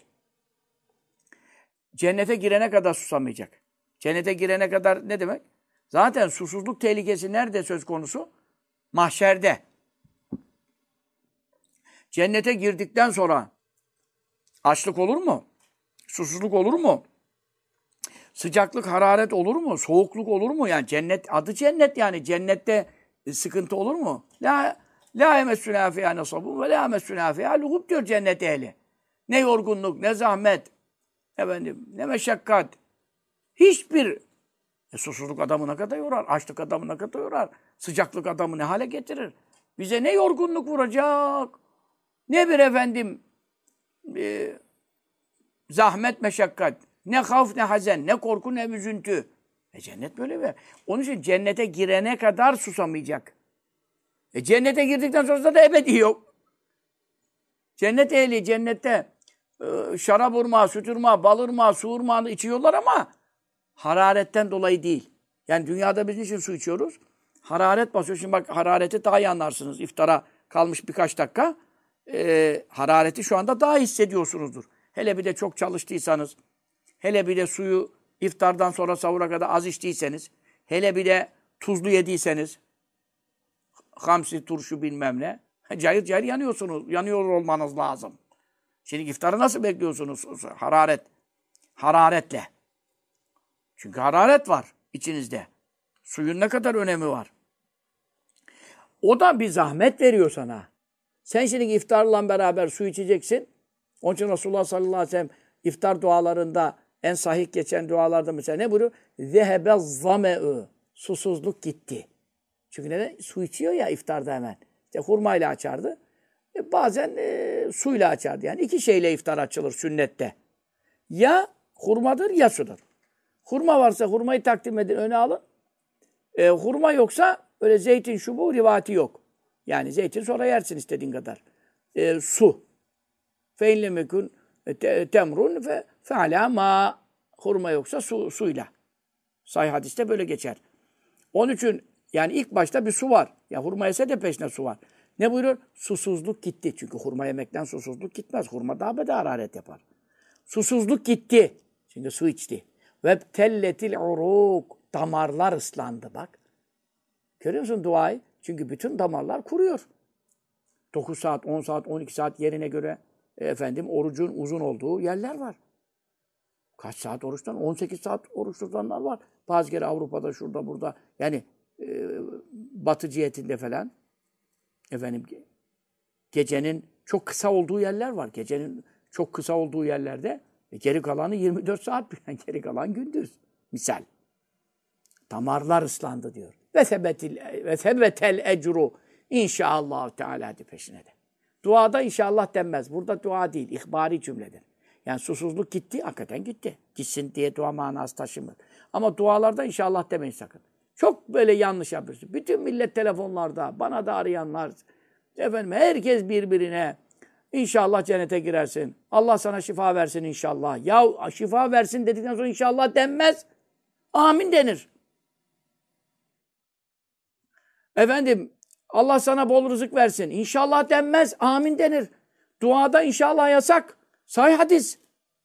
Cennete girene kadar susamayacak. Cennete girene kadar ne demek? Zaten susuzluk tehlikesi nerede söz konusu? Mahşerde. Cennete girdikten sonra açlık olur mu? Susuzluk olur mu? Sıcaklık, hararet olur mu? Soğukluk olur mu? Yani cennet, adı cennet yani. Cennette sıkıntı olur mu? La yemessünâ fiyâ nesabun ve la yemessünâ fiyâ luhub diyor cennet ehli. Ne yorgunluk, ne zahmet, efendim, ne meşakkat. Hiçbir susuzluk adamı ne kadar yorar, açlık adamı ne kadar yorar, sıcaklık adamı ne hale getirir. Bize ne yorgunluk vuracak, ne bir efendim zahmet, meşakkat, ne havf, ne hazen, ne korku, ne üzüntü. Cennet böyle bir. Onun için cennete girene kadar susamayacak. Cennete girdikten sonra da ebedi yok. Cennet ehli cennette şarap ırmağı, süt ırmağı, bal ırmağı, su ırmağını içiyorlar ama hararetten dolayı değil. Yani dünyada biz niçin su içiyoruz? Hararet basıyor. Şimdi bak harareti daha iyi anlarsınız. İftara kalmış birkaç dakika. Harareti şu anda daha hissediyorsunuzdur. Hele bir de çok çalıştıysanız, hele bir de suyu iftardan sonra sahura kadar az içtiyseniz, hele bir de tuzlu yediyseniz, hamsi, turşu bilmem ne, cayır cayır yanıyorsunuz. Yanıyor olmanız lazım. Şimdi iftarı nasıl bekliyorsunuz? Hararet. Hararetle. Çünkü hararet var içinizde. Suyun ne kadar önemi var. O da bir zahmet veriyor sana. Sen şimdi iftarla beraber su içeceksin. Onun için Resulullah sallallahu aleyhi ve sellem iftar dualarında en sahih geçen dualarda mesela ne buyuruyor? Zehebe zame'ü. Susuzluk gitti. Çünkü neden? Su içiyor ya iftarda hemen. İşte hurmayla açardı. Bazen suyla açardı. Yani iki şeyle iftar açılır sünnette. Ya hurmadır ya sudur. Hurma varsa hurmayı takdim edin, öne alın. Hurma yoksa öyle zeytin şubu rivati yok. Yani zeytin sonra yersin istediğin kadar. Su. Fe inlemekun temrun fe alâ mâ. Hurma yoksa suyla. Sahih hadiste böyle geçer. Onun için yani ilk başta bir su var. Ya hurma yese de peşine su var. Ne buyuruyor? Susuzluk gitti. Çünkü hurma yemekten susuzluk gitmez. Hurma daha da hararet yapar. Susuzluk gitti. Çünkü su içti. Ve telletil uruk. Damarlar ıslandı bak. Görüyor musun duayı? Çünkü bütün damarlar kuruyor. 9 saat, 10 saat, 12 saat yerine göre orucun uzun olduğu yerler var. Kaç saat oruçtan? 18 saat oruç tutanlar var. Bazı kere Avrupa'da, şurada, burada. Yani batı cihetinde falan. Gecenin çok kısa olduğu yerler var. Gecenin çok kısa olduğu yerlerde geri kalanı 24 saat. Yani geri kalan gündüz. Misal. Damarlar ıslandı diyor. Ve sebetel ecru. İnşallah Teala peşine de. Duada inşallah denmez. Burada dua değil. İhbari cümledir. Yani susuzluk gitti, hakikaten gitti. Gitsin diye dua manası taşımır. Ama dualarda inşallah demeyin sakın. Çok böyle yanlış yapıyorsun. Bütün millet telefonlarda, bana da arayanlar, herkes birbirine inşallah cennete girersin. Allah sana şifa versin inşallah. Ya şifa versin dedikten sonra inşallah denmez. Amin denir. Allah sana bol rızık versin. İnşallah denmez. Amin denir. Duada inşallah yasak. Sahih hadis.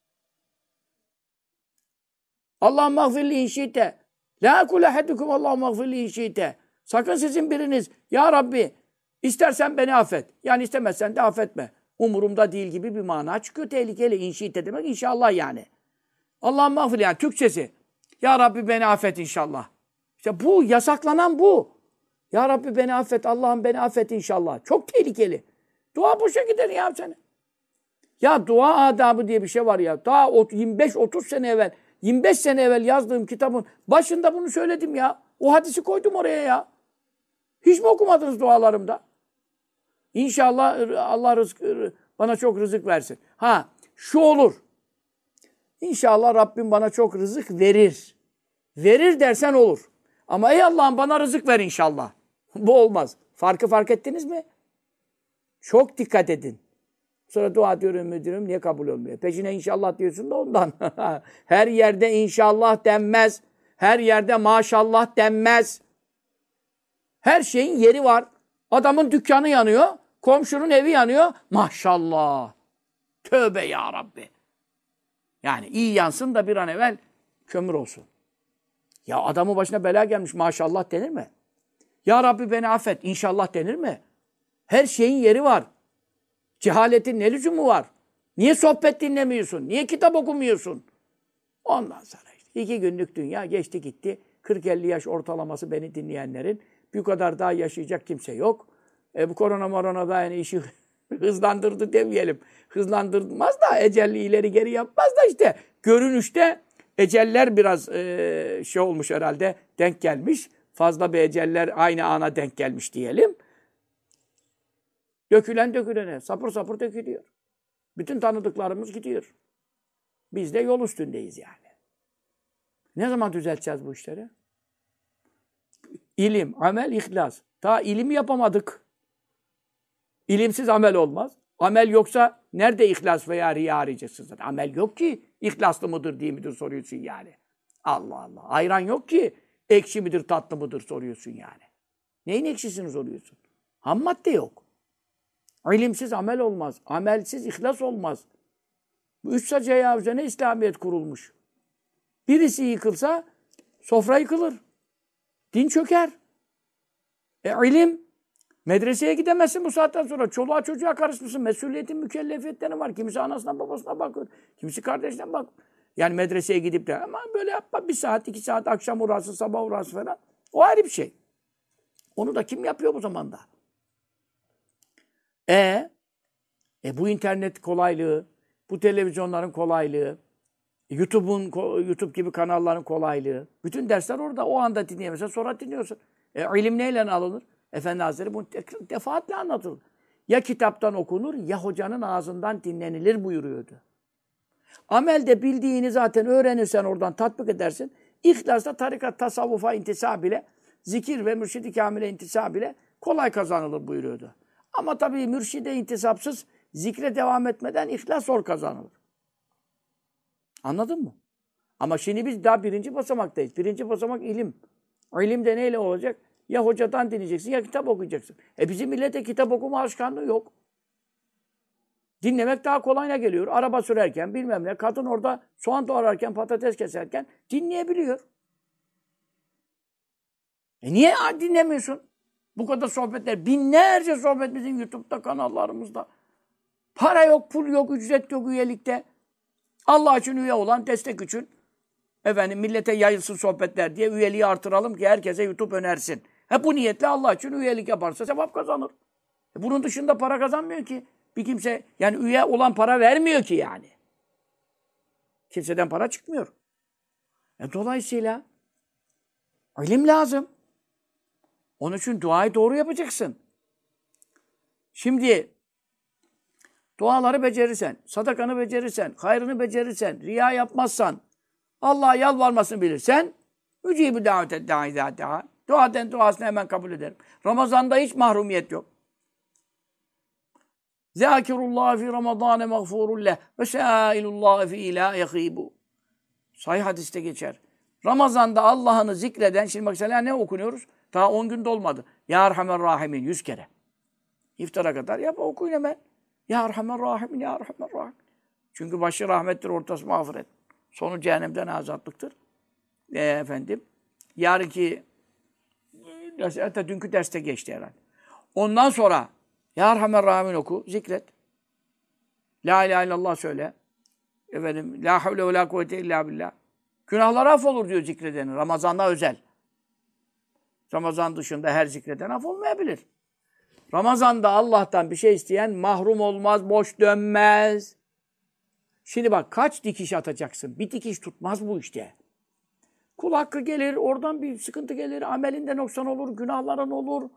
Allah'ım mağfirli inşite. La kul ahadukum Allah'ım mağfirli inşite. Sakın sizin biriniz ya Rabbi istersen beni affet. Yani istemezsen de affetme. Umurumda değil gibi bir mana çıkıyor. Tehlikeli inşite demek inşallah yani. Allah'ım mağfirli yani Türkçesi. Ya Rabbi beni affet inşallah. İşte bu yasaklanan bu. Ya Rabbi beni affet, Allah'ım beni affet inşallah. Çok tehlikeli. Dua boşa gider ya seni. Ya dua adabı diye bir şey var ya. Daha 25-30 sene evvel, 25 sene evvel yazdığım kitabın başında bunu söyledim ya. O hadisi koydum oraya ya. Hiç mi okumadınız dualarımda? İnşallah Allah bana çok rızık versin. Ha, şu olur. İnşallah Rabbim bana çok rızık verir. Verir dersen olur. Ama ey Allah'ım bana rızık ver inşallah. Bu olmaz. Farkı fark ettiniz mi? Çok dikkat edin. Sonra dua diyorum müdürüm niye kabul olmuyor? Peşine inşallah diyorsun da ondan. Her yerde inşallah denmez. Her yerde maşallah denmez. Her şeyin yeri var. Adamın dükkanı yanıyor. Komşunun evi yanıyor. Maşallah. Tövbe ya Rabbi. Yani iyi yansın da bir an evvel kömür olsun. Ya adamın başına bela gelmiş maşallah denir mi? Ya Rabbi beni affet inşallah denir mi? Her şeyin yeri var. Cehaletin ne lüzumu var? Niye sohbet dinlemiyorsun? Niye kitap okumuyorsun? Ondan sonra işte 2 günlük dünya geçti gitti. 40-50 yaş ortalaması beni dinleyenlerin. Bu kadar daha yaşayacak kimse yok. Bu korona da yani işi hızlandırdı demeyelim. Hızlandırmaz da ecelli ileri geri yapmaz da işte. Görünüşte eceller biraz şey olmuş herhalde, denk gelmiş. Fazla bir eceller aynı ana denk gelmiş diyelim. Dökülen dökülene, sapır sapır dökülüyor. Bütün tanıdıklarımız gidiyor. Biz de yol üstündeyiz yani. Ne zaman düzelteceğiz bu işleri? İlim, amel, ihlas. Ta ilim yapamadık. İlimsiz amel olmaz. Amel yoksa nerede ihlas veya riya arayacaksınız? Amel yok ki ihlaslı mıdır değil midir soruyorsun yani. Allah Allah. Ayran yok ki ekşi midir tatlı mıdır soruyorsun yani. Neyin ekşisini soruyorsun? Ham madde yok. İlimsiz amel olmaz. Amelsiz ihlas olmaz. Bu 3 sacaya üzerine İslamiyet kurulmuş. Birisi yıkılsa sofra yıkılır. Din çöker. İlim. Medreseye gidemezsin bu saatten sonra. Çoluğa çocuğa karışmışsın. Mesuliyetin, mükellefiyetleri var. Kimisi anasına babasına bakıyor. Kimisi kardeşine bak. Yani medreseye gidip de ama böyle yapma. 1 saat, 2 saat akşam uğrarsın, sabah uğrarsın falan. O ayrı bir şey. Onu da kim yapıyor bu zamanda? Bu internet kolaylığı, bu televizyonların kolaylığı, YouTube gibi kanalların kolaylığı. Bütün dersler orada. O anda dinleyemezsen sonra dinliyorsun. İlim neyle alınır? Efendi Hazretleri bu defaatle anlatılır. Ya kitaptan okunur ya hocanın ağzından dinlenilir buyuruyordu. Amelde bildiğini zaten öğrenirsen oradan tatbik edersin. İhlasla tarikat, tasavvufa intisab ile, zikir ve mürşid-i kamile intisab ile kolay kazanılır buyuruyordu. Ama tabii mürşide intisapsız zikre devam etmeden ihlas zor kazanılır. Anladın mı? Ama şimdi biz daha 1. basamaktayız. 1. basamak ilim. İlim de neyle olacak? Ya hocadan dinleyeceksin ya kitap okuyacaksın. Bizim millete kitap okuma alışkanlığı yok. Dinlemek daha kolayına geliyor. Araba sürerken bilmem ne. Kadın orada soğan doğrarken, patates keserken dinleyebiliyor. Niye dinlemiyorsun? Bu kadar sohbetler. Binlerce sohbet bizim YouTube'da, kanallarımızda. Para yok, pul yok, ücret yok üyelikte. Allah için üye olan, destek için. Millete yayılsın sohbetler diye üyeliği artıralım ki herkese YouTube önersin. Bu niyetle Allah için üyelik yaparsa sevap kazanır. Bunun dışında para kazanmıyor ki. Bir kimse yani üye olan para vermiyor ki yani. Kimseden para çıkmıyor. Dolayısıyla ilim lazım. Onun için duayı doğru yapacaksın. Şimdi duaları becerirsen, sadakanı becerirsen, hayrını becerirsen, riya yapmazsan, Allah'a yalvarmasını bilirsen, mücib-i davet da'i zâteha. Duaden duasını hemen kabul ederim. Ramazan'da hiç mahrumiyet yok. Zâkirullah fi Ramazâne mağfurullah ve şâilullah fi ilâ yehîbû. Sahih hadiste geçer. Ramazan'da Allah'ını zikreden, şimdi mesela ne okunuyoruz? Daha 10 gün dolmadı. Ya Erhamer Rahimin 100 kere. İftara kadar yap, okuyun hemen. Ya Erhamer Rahimin, Ya Erhamer Rahimin. Çünkü başı rahmettir, ortası mağfiret. Sonu cehennemden azatlıktır. Yarınki hatta dünkü derste geçti herhalde. Ondan sonra Ya Erhamer Rahimin oku, zikret. La ilahe illallah söyle. La havle ve la kuvvete illa billah. Günahlar affolur diyor zikredenin. Ramazan'da özel. Ramazan dışında her zikreden affolmayabilir. Ramazan'da Allah'tan bir şey isteyen mahrum olmaz, boş dönmez. Şimdi bak kaç dikiş atacaksın? Bir dikiş tutmaz bu işte. Kul hakkı gelir, oradan bir sıkıntı gelir, amelinde noksan olur, günahların olur.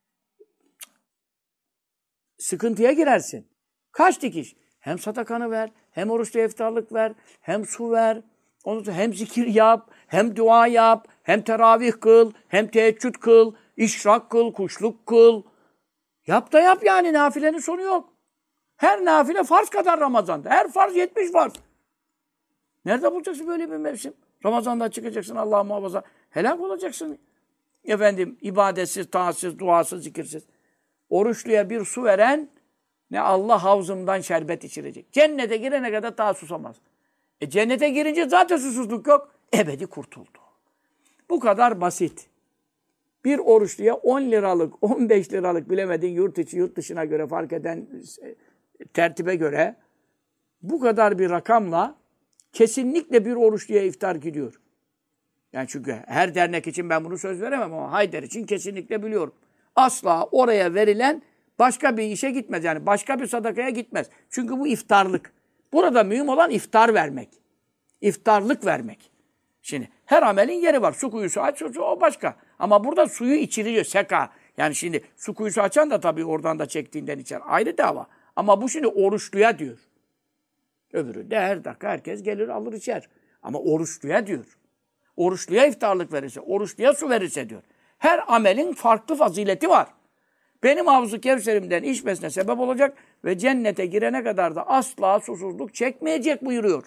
Sıkıntıya girersin. Kaç dikiş? Hem sadakanı ver, hem oruçlu iftarlık ver, hem su ver, hem zikir yap, hem dua yap, hem teravih kıl, hem teheccüd kıl, işrak kıl, kuşluk kıl. Yap da yap yani, nafilenin sonu yok. Her nafile farz kadar Ramazan'da. Her farz 70 farz. Nerede bulacaksın böyle bir mevsim? Ramazan'da çıkacaksın Allah'a muhafaza. Helak olacaksın. İbadetsiz, taatsiz, duasız, zikirsiz. Oruçluya bir su veren ne Allah havzımdan şerbet içirecek. Cennete girene kadar daha susamaz. Cennete girince zaten susuzluk yok. Ebedi kurtuldu. Bu kadar basit. Bir oruçluya 10 liralık, 15 liralık bilemedin yurt içi, yurt dışına göre fark eden tertibe göre bu kadar bir rakamla kesinlikle bir oruçluya iftar gidiyor. Yani çünkü her dernek için ben bunu söz veremem ama Haydar için kesinlikle biliyorum. Asla oraya verilen başka bir işe gitmez. Yani başka bir sadakaya gitmez. Çünkü bu iftarlık. Burada mühim olan iftar vermek. İftarlık vermek. Şimdi her amelin yeri var. Su kuyusu aç, o başka. Ama burada suyu içiriliyor, seka. Yani şimdi su kuyusu açan da tabii oradan da çektiğinden içer. Ayrı dava. Ama bu şimdi oruçluya diyor. Öbürü de her dakika herkes gelir alır içer. Ama oruçluya diyor. Oruçluya iftarlık verirse, oruçluya su verirse diyor. Her amelin farklı fazileti var. Benim Havz-ı Kevserim'den içmesine sebep olacak ve cennete girene kadar da asla susuzluk çekmeyecek buyuruyor.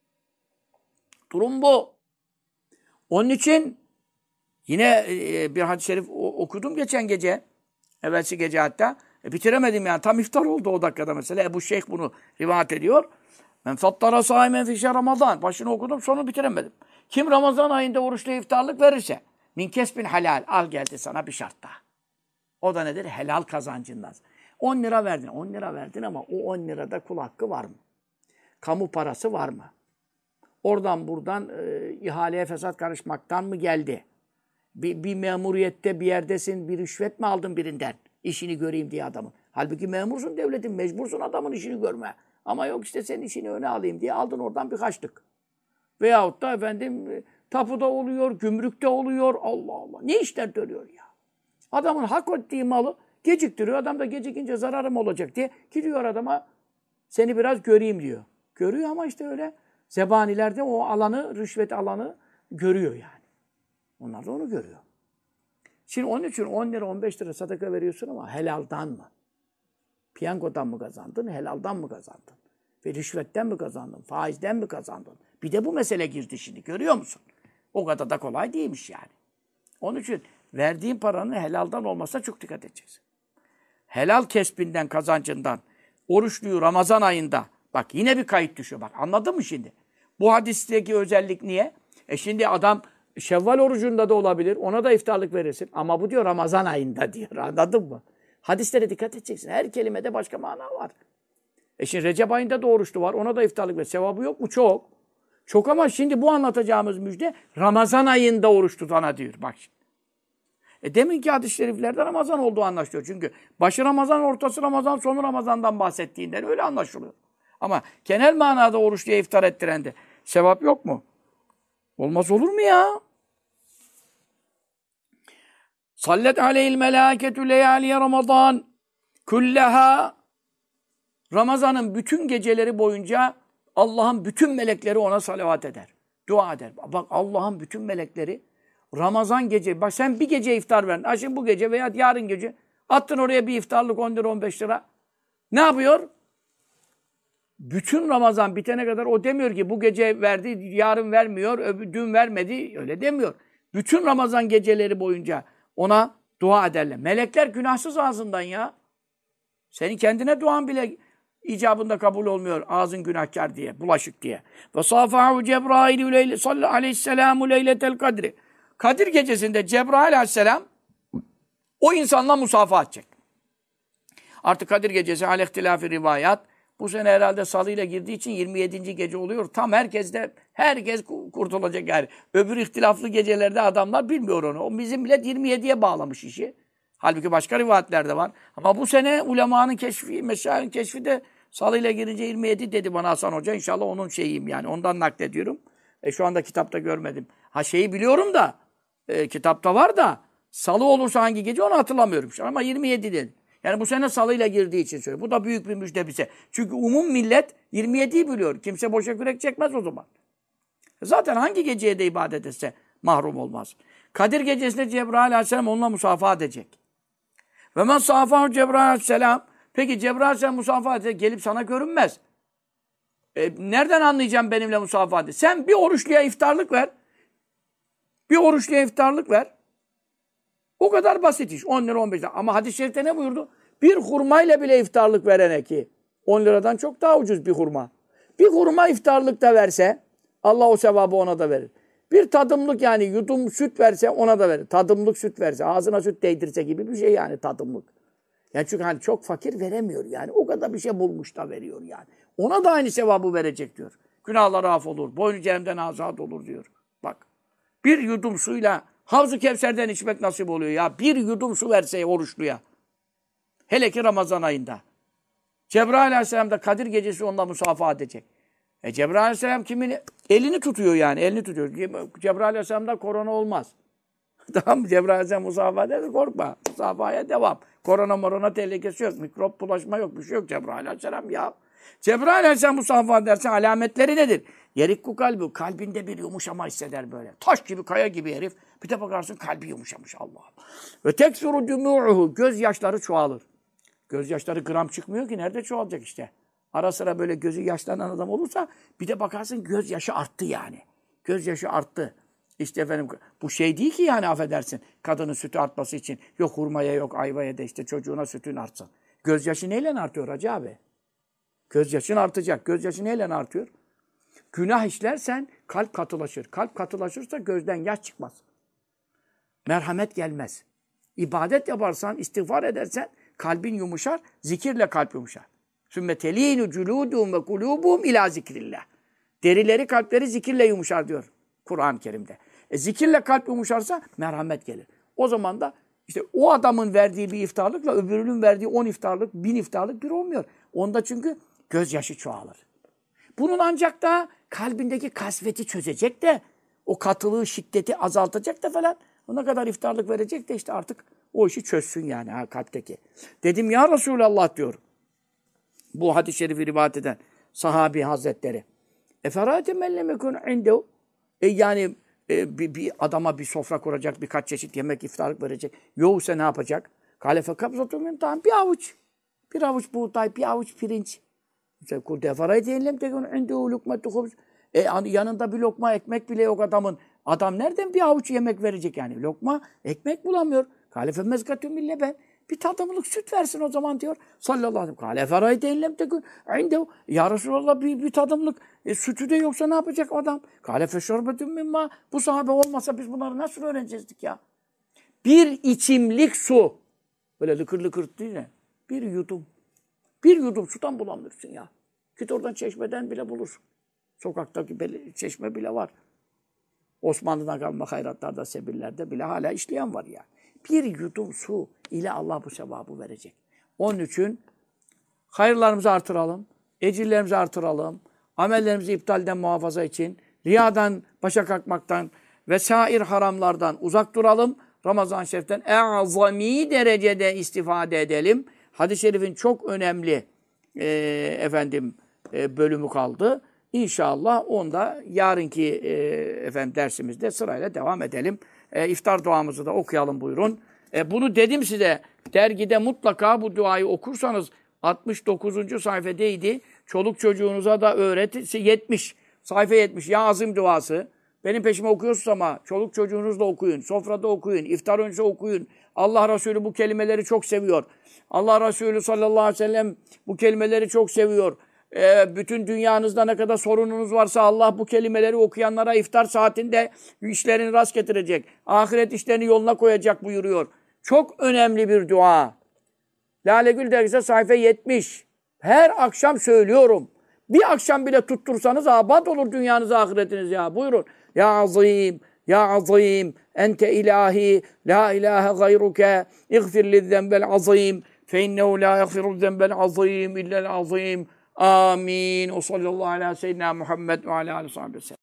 Durum bu. Onun için yine bir hadis-i şerif okudum geçen gece. Evvelsi gece hatta. Bitiremedim yani. Tam iftar oldu o dakikada mesela. Ebu Şeyh bunu rivayet ediyor. Men fattara sâimen fî şehr Ramazan. Başını okudum, sonu bitiremedim. Kim Ramazan ayında oruçlu iftarlık verirse, min kesbin halal, al geldi sana bir şart daha. O da nedir? Helal kazancından. 10 lira verdin. 10 lira verdin ama o 10 lirada kul hakkı var mı? Kamu parası var mı? Oradan buradan ihaleye fesat karışmaktan mı geldi? Bir memuriyette bir yerdesin, bir rüşvet mi aldın birinden? İşini göreyim diye adamın. Halbuki memursun devletin, mecbursun adamın işini görme. Ama yok işte senin işini öne alayım diye aldın oradan bir kaçtık. Veyahut da efendim tapuda oluyor, gümrükte oluyor. Allah Allah. Ne işler dönüyor ya? Adamın hak ettiği malı geciktiriyor. Adam da gecikince zararım olacak diye gidiyor adama seni biraz göreyim diyor. Görüyor ama işte öyle zebaniler de o alanı, rüşvet alanı görüyor yani. Onlar da onu görüyor. Şimdi onun için 10 lira 15 lira sadaka veriyorsun ama helaldan mı? Piyangodan mı kazandın, helaldan mı kazandın? Ve rüşvetten mi kazandın, faizden mi kazandın? Bir de bu mesele girdi şimdi, görüyor musun? O kadar da kolay değilmiş yani. Onun için verdiğin paranın helaldan olmasına çok dikkat edeceksin. Helal kesbinden, kazancından, oruçluyu Ramazan ayında, bak yine bir kayıt düşüyor. Bak anladın mı şimdi? Bu hadisteki özellik niye? Şimdi adam Şevval orucunda da olabilir, ona da iftarlık verirsin. Ama bu diyor Ramazan ayında diyor, anladın mı? Hadislere dikkat edeceksin. Her kelimede başka mana var. Şimdi Recep ayında da oruçlu var, ona da iftarlık ver. Sevabı yok mu? Çok. Çok ama şimdi bu anlatacağımız müjde Ramazan ayında oruç tutana diyor. Bak şimdi. Deminki hadis-i şeriflerde Ramazan olduğu anlaşılıyor. Çünkü başı Ramazan, ortası Ramazan, sonu Ramazan'dan bahsettiğinden öyle anlaşılıyor. Ama genel manada oruç diye iftar ettirende sevap yok mu? Olmaz olur mu ya? Sallet aleyhil melâketü leyâliye Ramazan kulleha. Ramazan'ın bütün geceleri boyunca Allah'ın bütün melekleri ona salavat eder. Dua eder. Bak Allah'ın bütün melekleri Ramazan gece, bak sen bir gece iftar verdin. Şimdi bu gece veya yarın gece attın oraya bir iftarlık 10 lira 15 lira. Ne yapıyor? Bütün Ramazan bitene kadar o demiyor ki bu gece verdi, yarın vermiyor, dün vermedi. Öyle demiyor. Bütün Ramazan geceleri boyunca ona dua ederler. Melekler günahsız ağzından ya. Senin kendine duan bile icabında kabul olmuyor. Ağzın günahkar diye, bulaşık diye. Ve safahu Cebrail sallallahu aleyhisselamu leyletel kadri. Kadir gecesinde Cebrail aleyhisselam o insanla musafaha edecek. Artık Kadir gecesi aleyhtilâfi rivayat. Bu sene herhalde salıyla girdiği için 27. gece oluyor. Tam herkes kurtulacak yani. Öbür ihtilaflı gecelerde adamlar bilmiyor onu. O bizim millet 27'ye bağlamış işi. Halbuki başka rivayetlerde var. Ama bu sene ulemanın keşfi, meşayihin keşfi de salıyla girince 27 dedi bana Hasan Hoca. İnşallah onun şeyiyim yani. Ondan naklediyorum. Şu anda kitapta görmedim. Şeyi biliyorum da kitapta var da salı olursa hangi gece onu hatırlamıyorum. Ama 27 dedi. Yani bu sene salıyla girdiği için söylüyor. Bu da büyük bir müjde bize. Çünkü umum millet 27'yi biliyor. Kimse boşa kürek çekmez o zaman. Zaten hangi geceye de ibadet etse mahrum olmaz. Kadir gecesinde Cebrail aleyhisselam onunla musafaha edecek. Ve men safahu Cebrail aleyhisselam. Peki Cebrail aleyhisselam musafaha edecek. Gelip sana görünmez. Nereden anlayacağım benimle musafaha edecek? Sen bir oruçluya iftarlık ver. Bir oruçluya iftarlık ver. O kadar basit iş. 10 lira 15 lira. Ama hadis-i şerifte ne buyurdu? Bir hurmayla bile iftarlık verene ki 10 liradan çok daha ucuz bir hurma. Bir hurma iftarlık da verse Allah o sevabı ona da verir. Bir tadımlık yani yudum süt verse ona da verir. Tadımlık süt verse, ağzına süt değdirse gibi bir şey yani tadımlık. Yani çünkü hani çok fakir veremiyor yani. O kadar bir şey bulmuş da veriyor yani. Ona da aynı sevabı verecek diyor. Günahları af olur. Boynu cehennemden azat olur diyor. Bak. Bir yudum suyla Havz-ı Kevser'den içmek nasip oluyor ya. Bir yudum su verse oruçluya. Hele ki Ramazan ayında. Cebrail aleyhisselam da Kadir gecesi onunla musafaha edecek. Cebrail aleyhisselam kimin? Elini tutuyor yani. Elini tutuyor. Cebrail aleyhisselamda korona olmaz. Tamam mı? Cebrail aleyhisselam musafaha eder, korkma. Musafahaya devam. Korona tehlikesi yok. Mikrop bulaşma yok. Bir şey yok Cebrail aleyhisselam ya. Cebrail aleyhisselam musafaha ederse alametleri nedir? Yerikku kalbi. Kalbinde bir yumuşama hisseder böyle. Taş gibi, kaya gibi herif. Bir de bakarsın kalbi yumuşamış Allah'ım. Ve teksuru dumu'uhu. Gözyaşları çoğalır. Gözyaşları gram çıkmıyor ki. Nerede çoğalacak işte? Ara sıra böyle gözü yaşlanan adam olursa bir de bakarsın gözyaşı arttı yani. Gözyaşı arttı. İşte efendim bu şey değil ki yani affedersin. Kadının sütü artması için. Yok hurmaya yok ayvaya da işte çocuğuna sütün artsın. Gözyaşı neyle artıyor Hacı abi? Gözyaşın artacak. Gözyaşı neyle artıyor? Günah işlersen kalp katılaşır. Kalp katılaşırsa gözden yaş çıkmaz. Merhamet gelmez. İbadet yaparsan, istiğfar edersen kalbin yumuşar, zikirle kalp yumuşar. Sümme telînü cülûdûm ve kulûbûm ilâ zikrillah. Derileri, kalpleri zikirle yumuşar diyor Kur'an-ı Kerim'de. Zikirle kalp yumuşarsa merhamet gelir. O zaman da işte o adamın verdiği bir iftarlıkla öbürünün verdiği 10 iftarlık, 1000 iftarlık bir olmuyor. Onda çünkü gözyaşı çoğalır. Bunun ancak da kalbindeki kasveti çözecek de o katılığı, şiddeti azaltacak da falan. Ona kadar iftarlık verecek de işte artık o işi çözsün yani kalpteki. Dedim ya Resulallah diyor. Bu hadis-i şerifi rivayet eden sahabi hazretleri. Eferâte mellemekun indehu. Yani bir adama bir sofra kuracak, birkaç çeşit yemek, iftarlık verecek. Yoksa ne yapacak? Kalefe kabzatu min ta'am. Bir avuç. Bir avuç buğday, bir avuç pirinç. Eferâte mellemekun indehu lukmetu hubz. Yanında bir lokma ekmek bile yok adamın. Adam nereden bir avuç yemek verecek yani? Lokma, ekmek bulamıyor. Kalefe mezgatü min leben. Bir tadımlık süt versin o zaman diyor. Sallallahu aleyhi ve sellem. Kâle ferayte ellem tekün. İndehu. Ya Resulallah bir tadımlık sütü de yoksa ne yapacak adam? Kâle feşerbetün mimma. Bu sahabe olmasa biz bunları nasıl öğrenecektik ya? Bir içimlik su. Böyle lıkır lıkır değil mi? Bir yudum. Bir yudum sudan bulamıyorsun ya. Git oradan çeşmeden bile bulursun. Sokaktaki çeşme bile var. Osmanlı'dan kalma hayratlarda, sebillerde bile hala işleyen var ya. Bir yudum su ile Allah bu sevabı verecek. Onun için hayırlarımızı artıralım, ecirlerimizi artıralım, amellerimizi iptalden muhafaza için, riyadan, başa kalkmaktan vesair haramlardan uzak duralım. Ramazan-ı Şerif'ten azami derecede istifade edelim. Hadis-i şerifin çok önemli bölümü kaldı. İnşallah onda yarınki dersimizde sırayla devam edelim. İftar duamızı da okuyalım buyurun. Bunu dedim size, dergide mutlaka bu duayı okursanız 69. sayfadaydı. Çoluk çocuğunuza da öğret. 70. Sayfa 70. Ya azim duası. Benim peşime okuyorsunuz ama çoluk çocuğunuzla okuyun. Sofrada okuyun. İftar öncesi okuyun. Allah Resulü bu kelimeleri çok seviyor. Allah Resulü sallallahu aleyhi ve sellem bu kelimeleri çok seviyor. Bütün dünyanızda ne kadar sorununuz varsa Allah bu kelimeleri okuyanlara iftar saatinde işlerini rast getirecek. Ahiret işlerini yoluna koyacak buyuruyor. Çok önemli bir dua. Lale Gül dergisi sayfa 70. Her akşam söylüyorum. Bir akşam bile tuttursanız abad olur dünyanız ahiretiniz ya. Buyurun. Ya azim, ya azim, ente ilahi, la ilahe gayruke, iğfir lizzembel azim, fe innehu la yagfiru zembel azim, illel azim. Amin. O sallallahu aleyhi ve sellem Muhammed ve aleyhi ve sellem.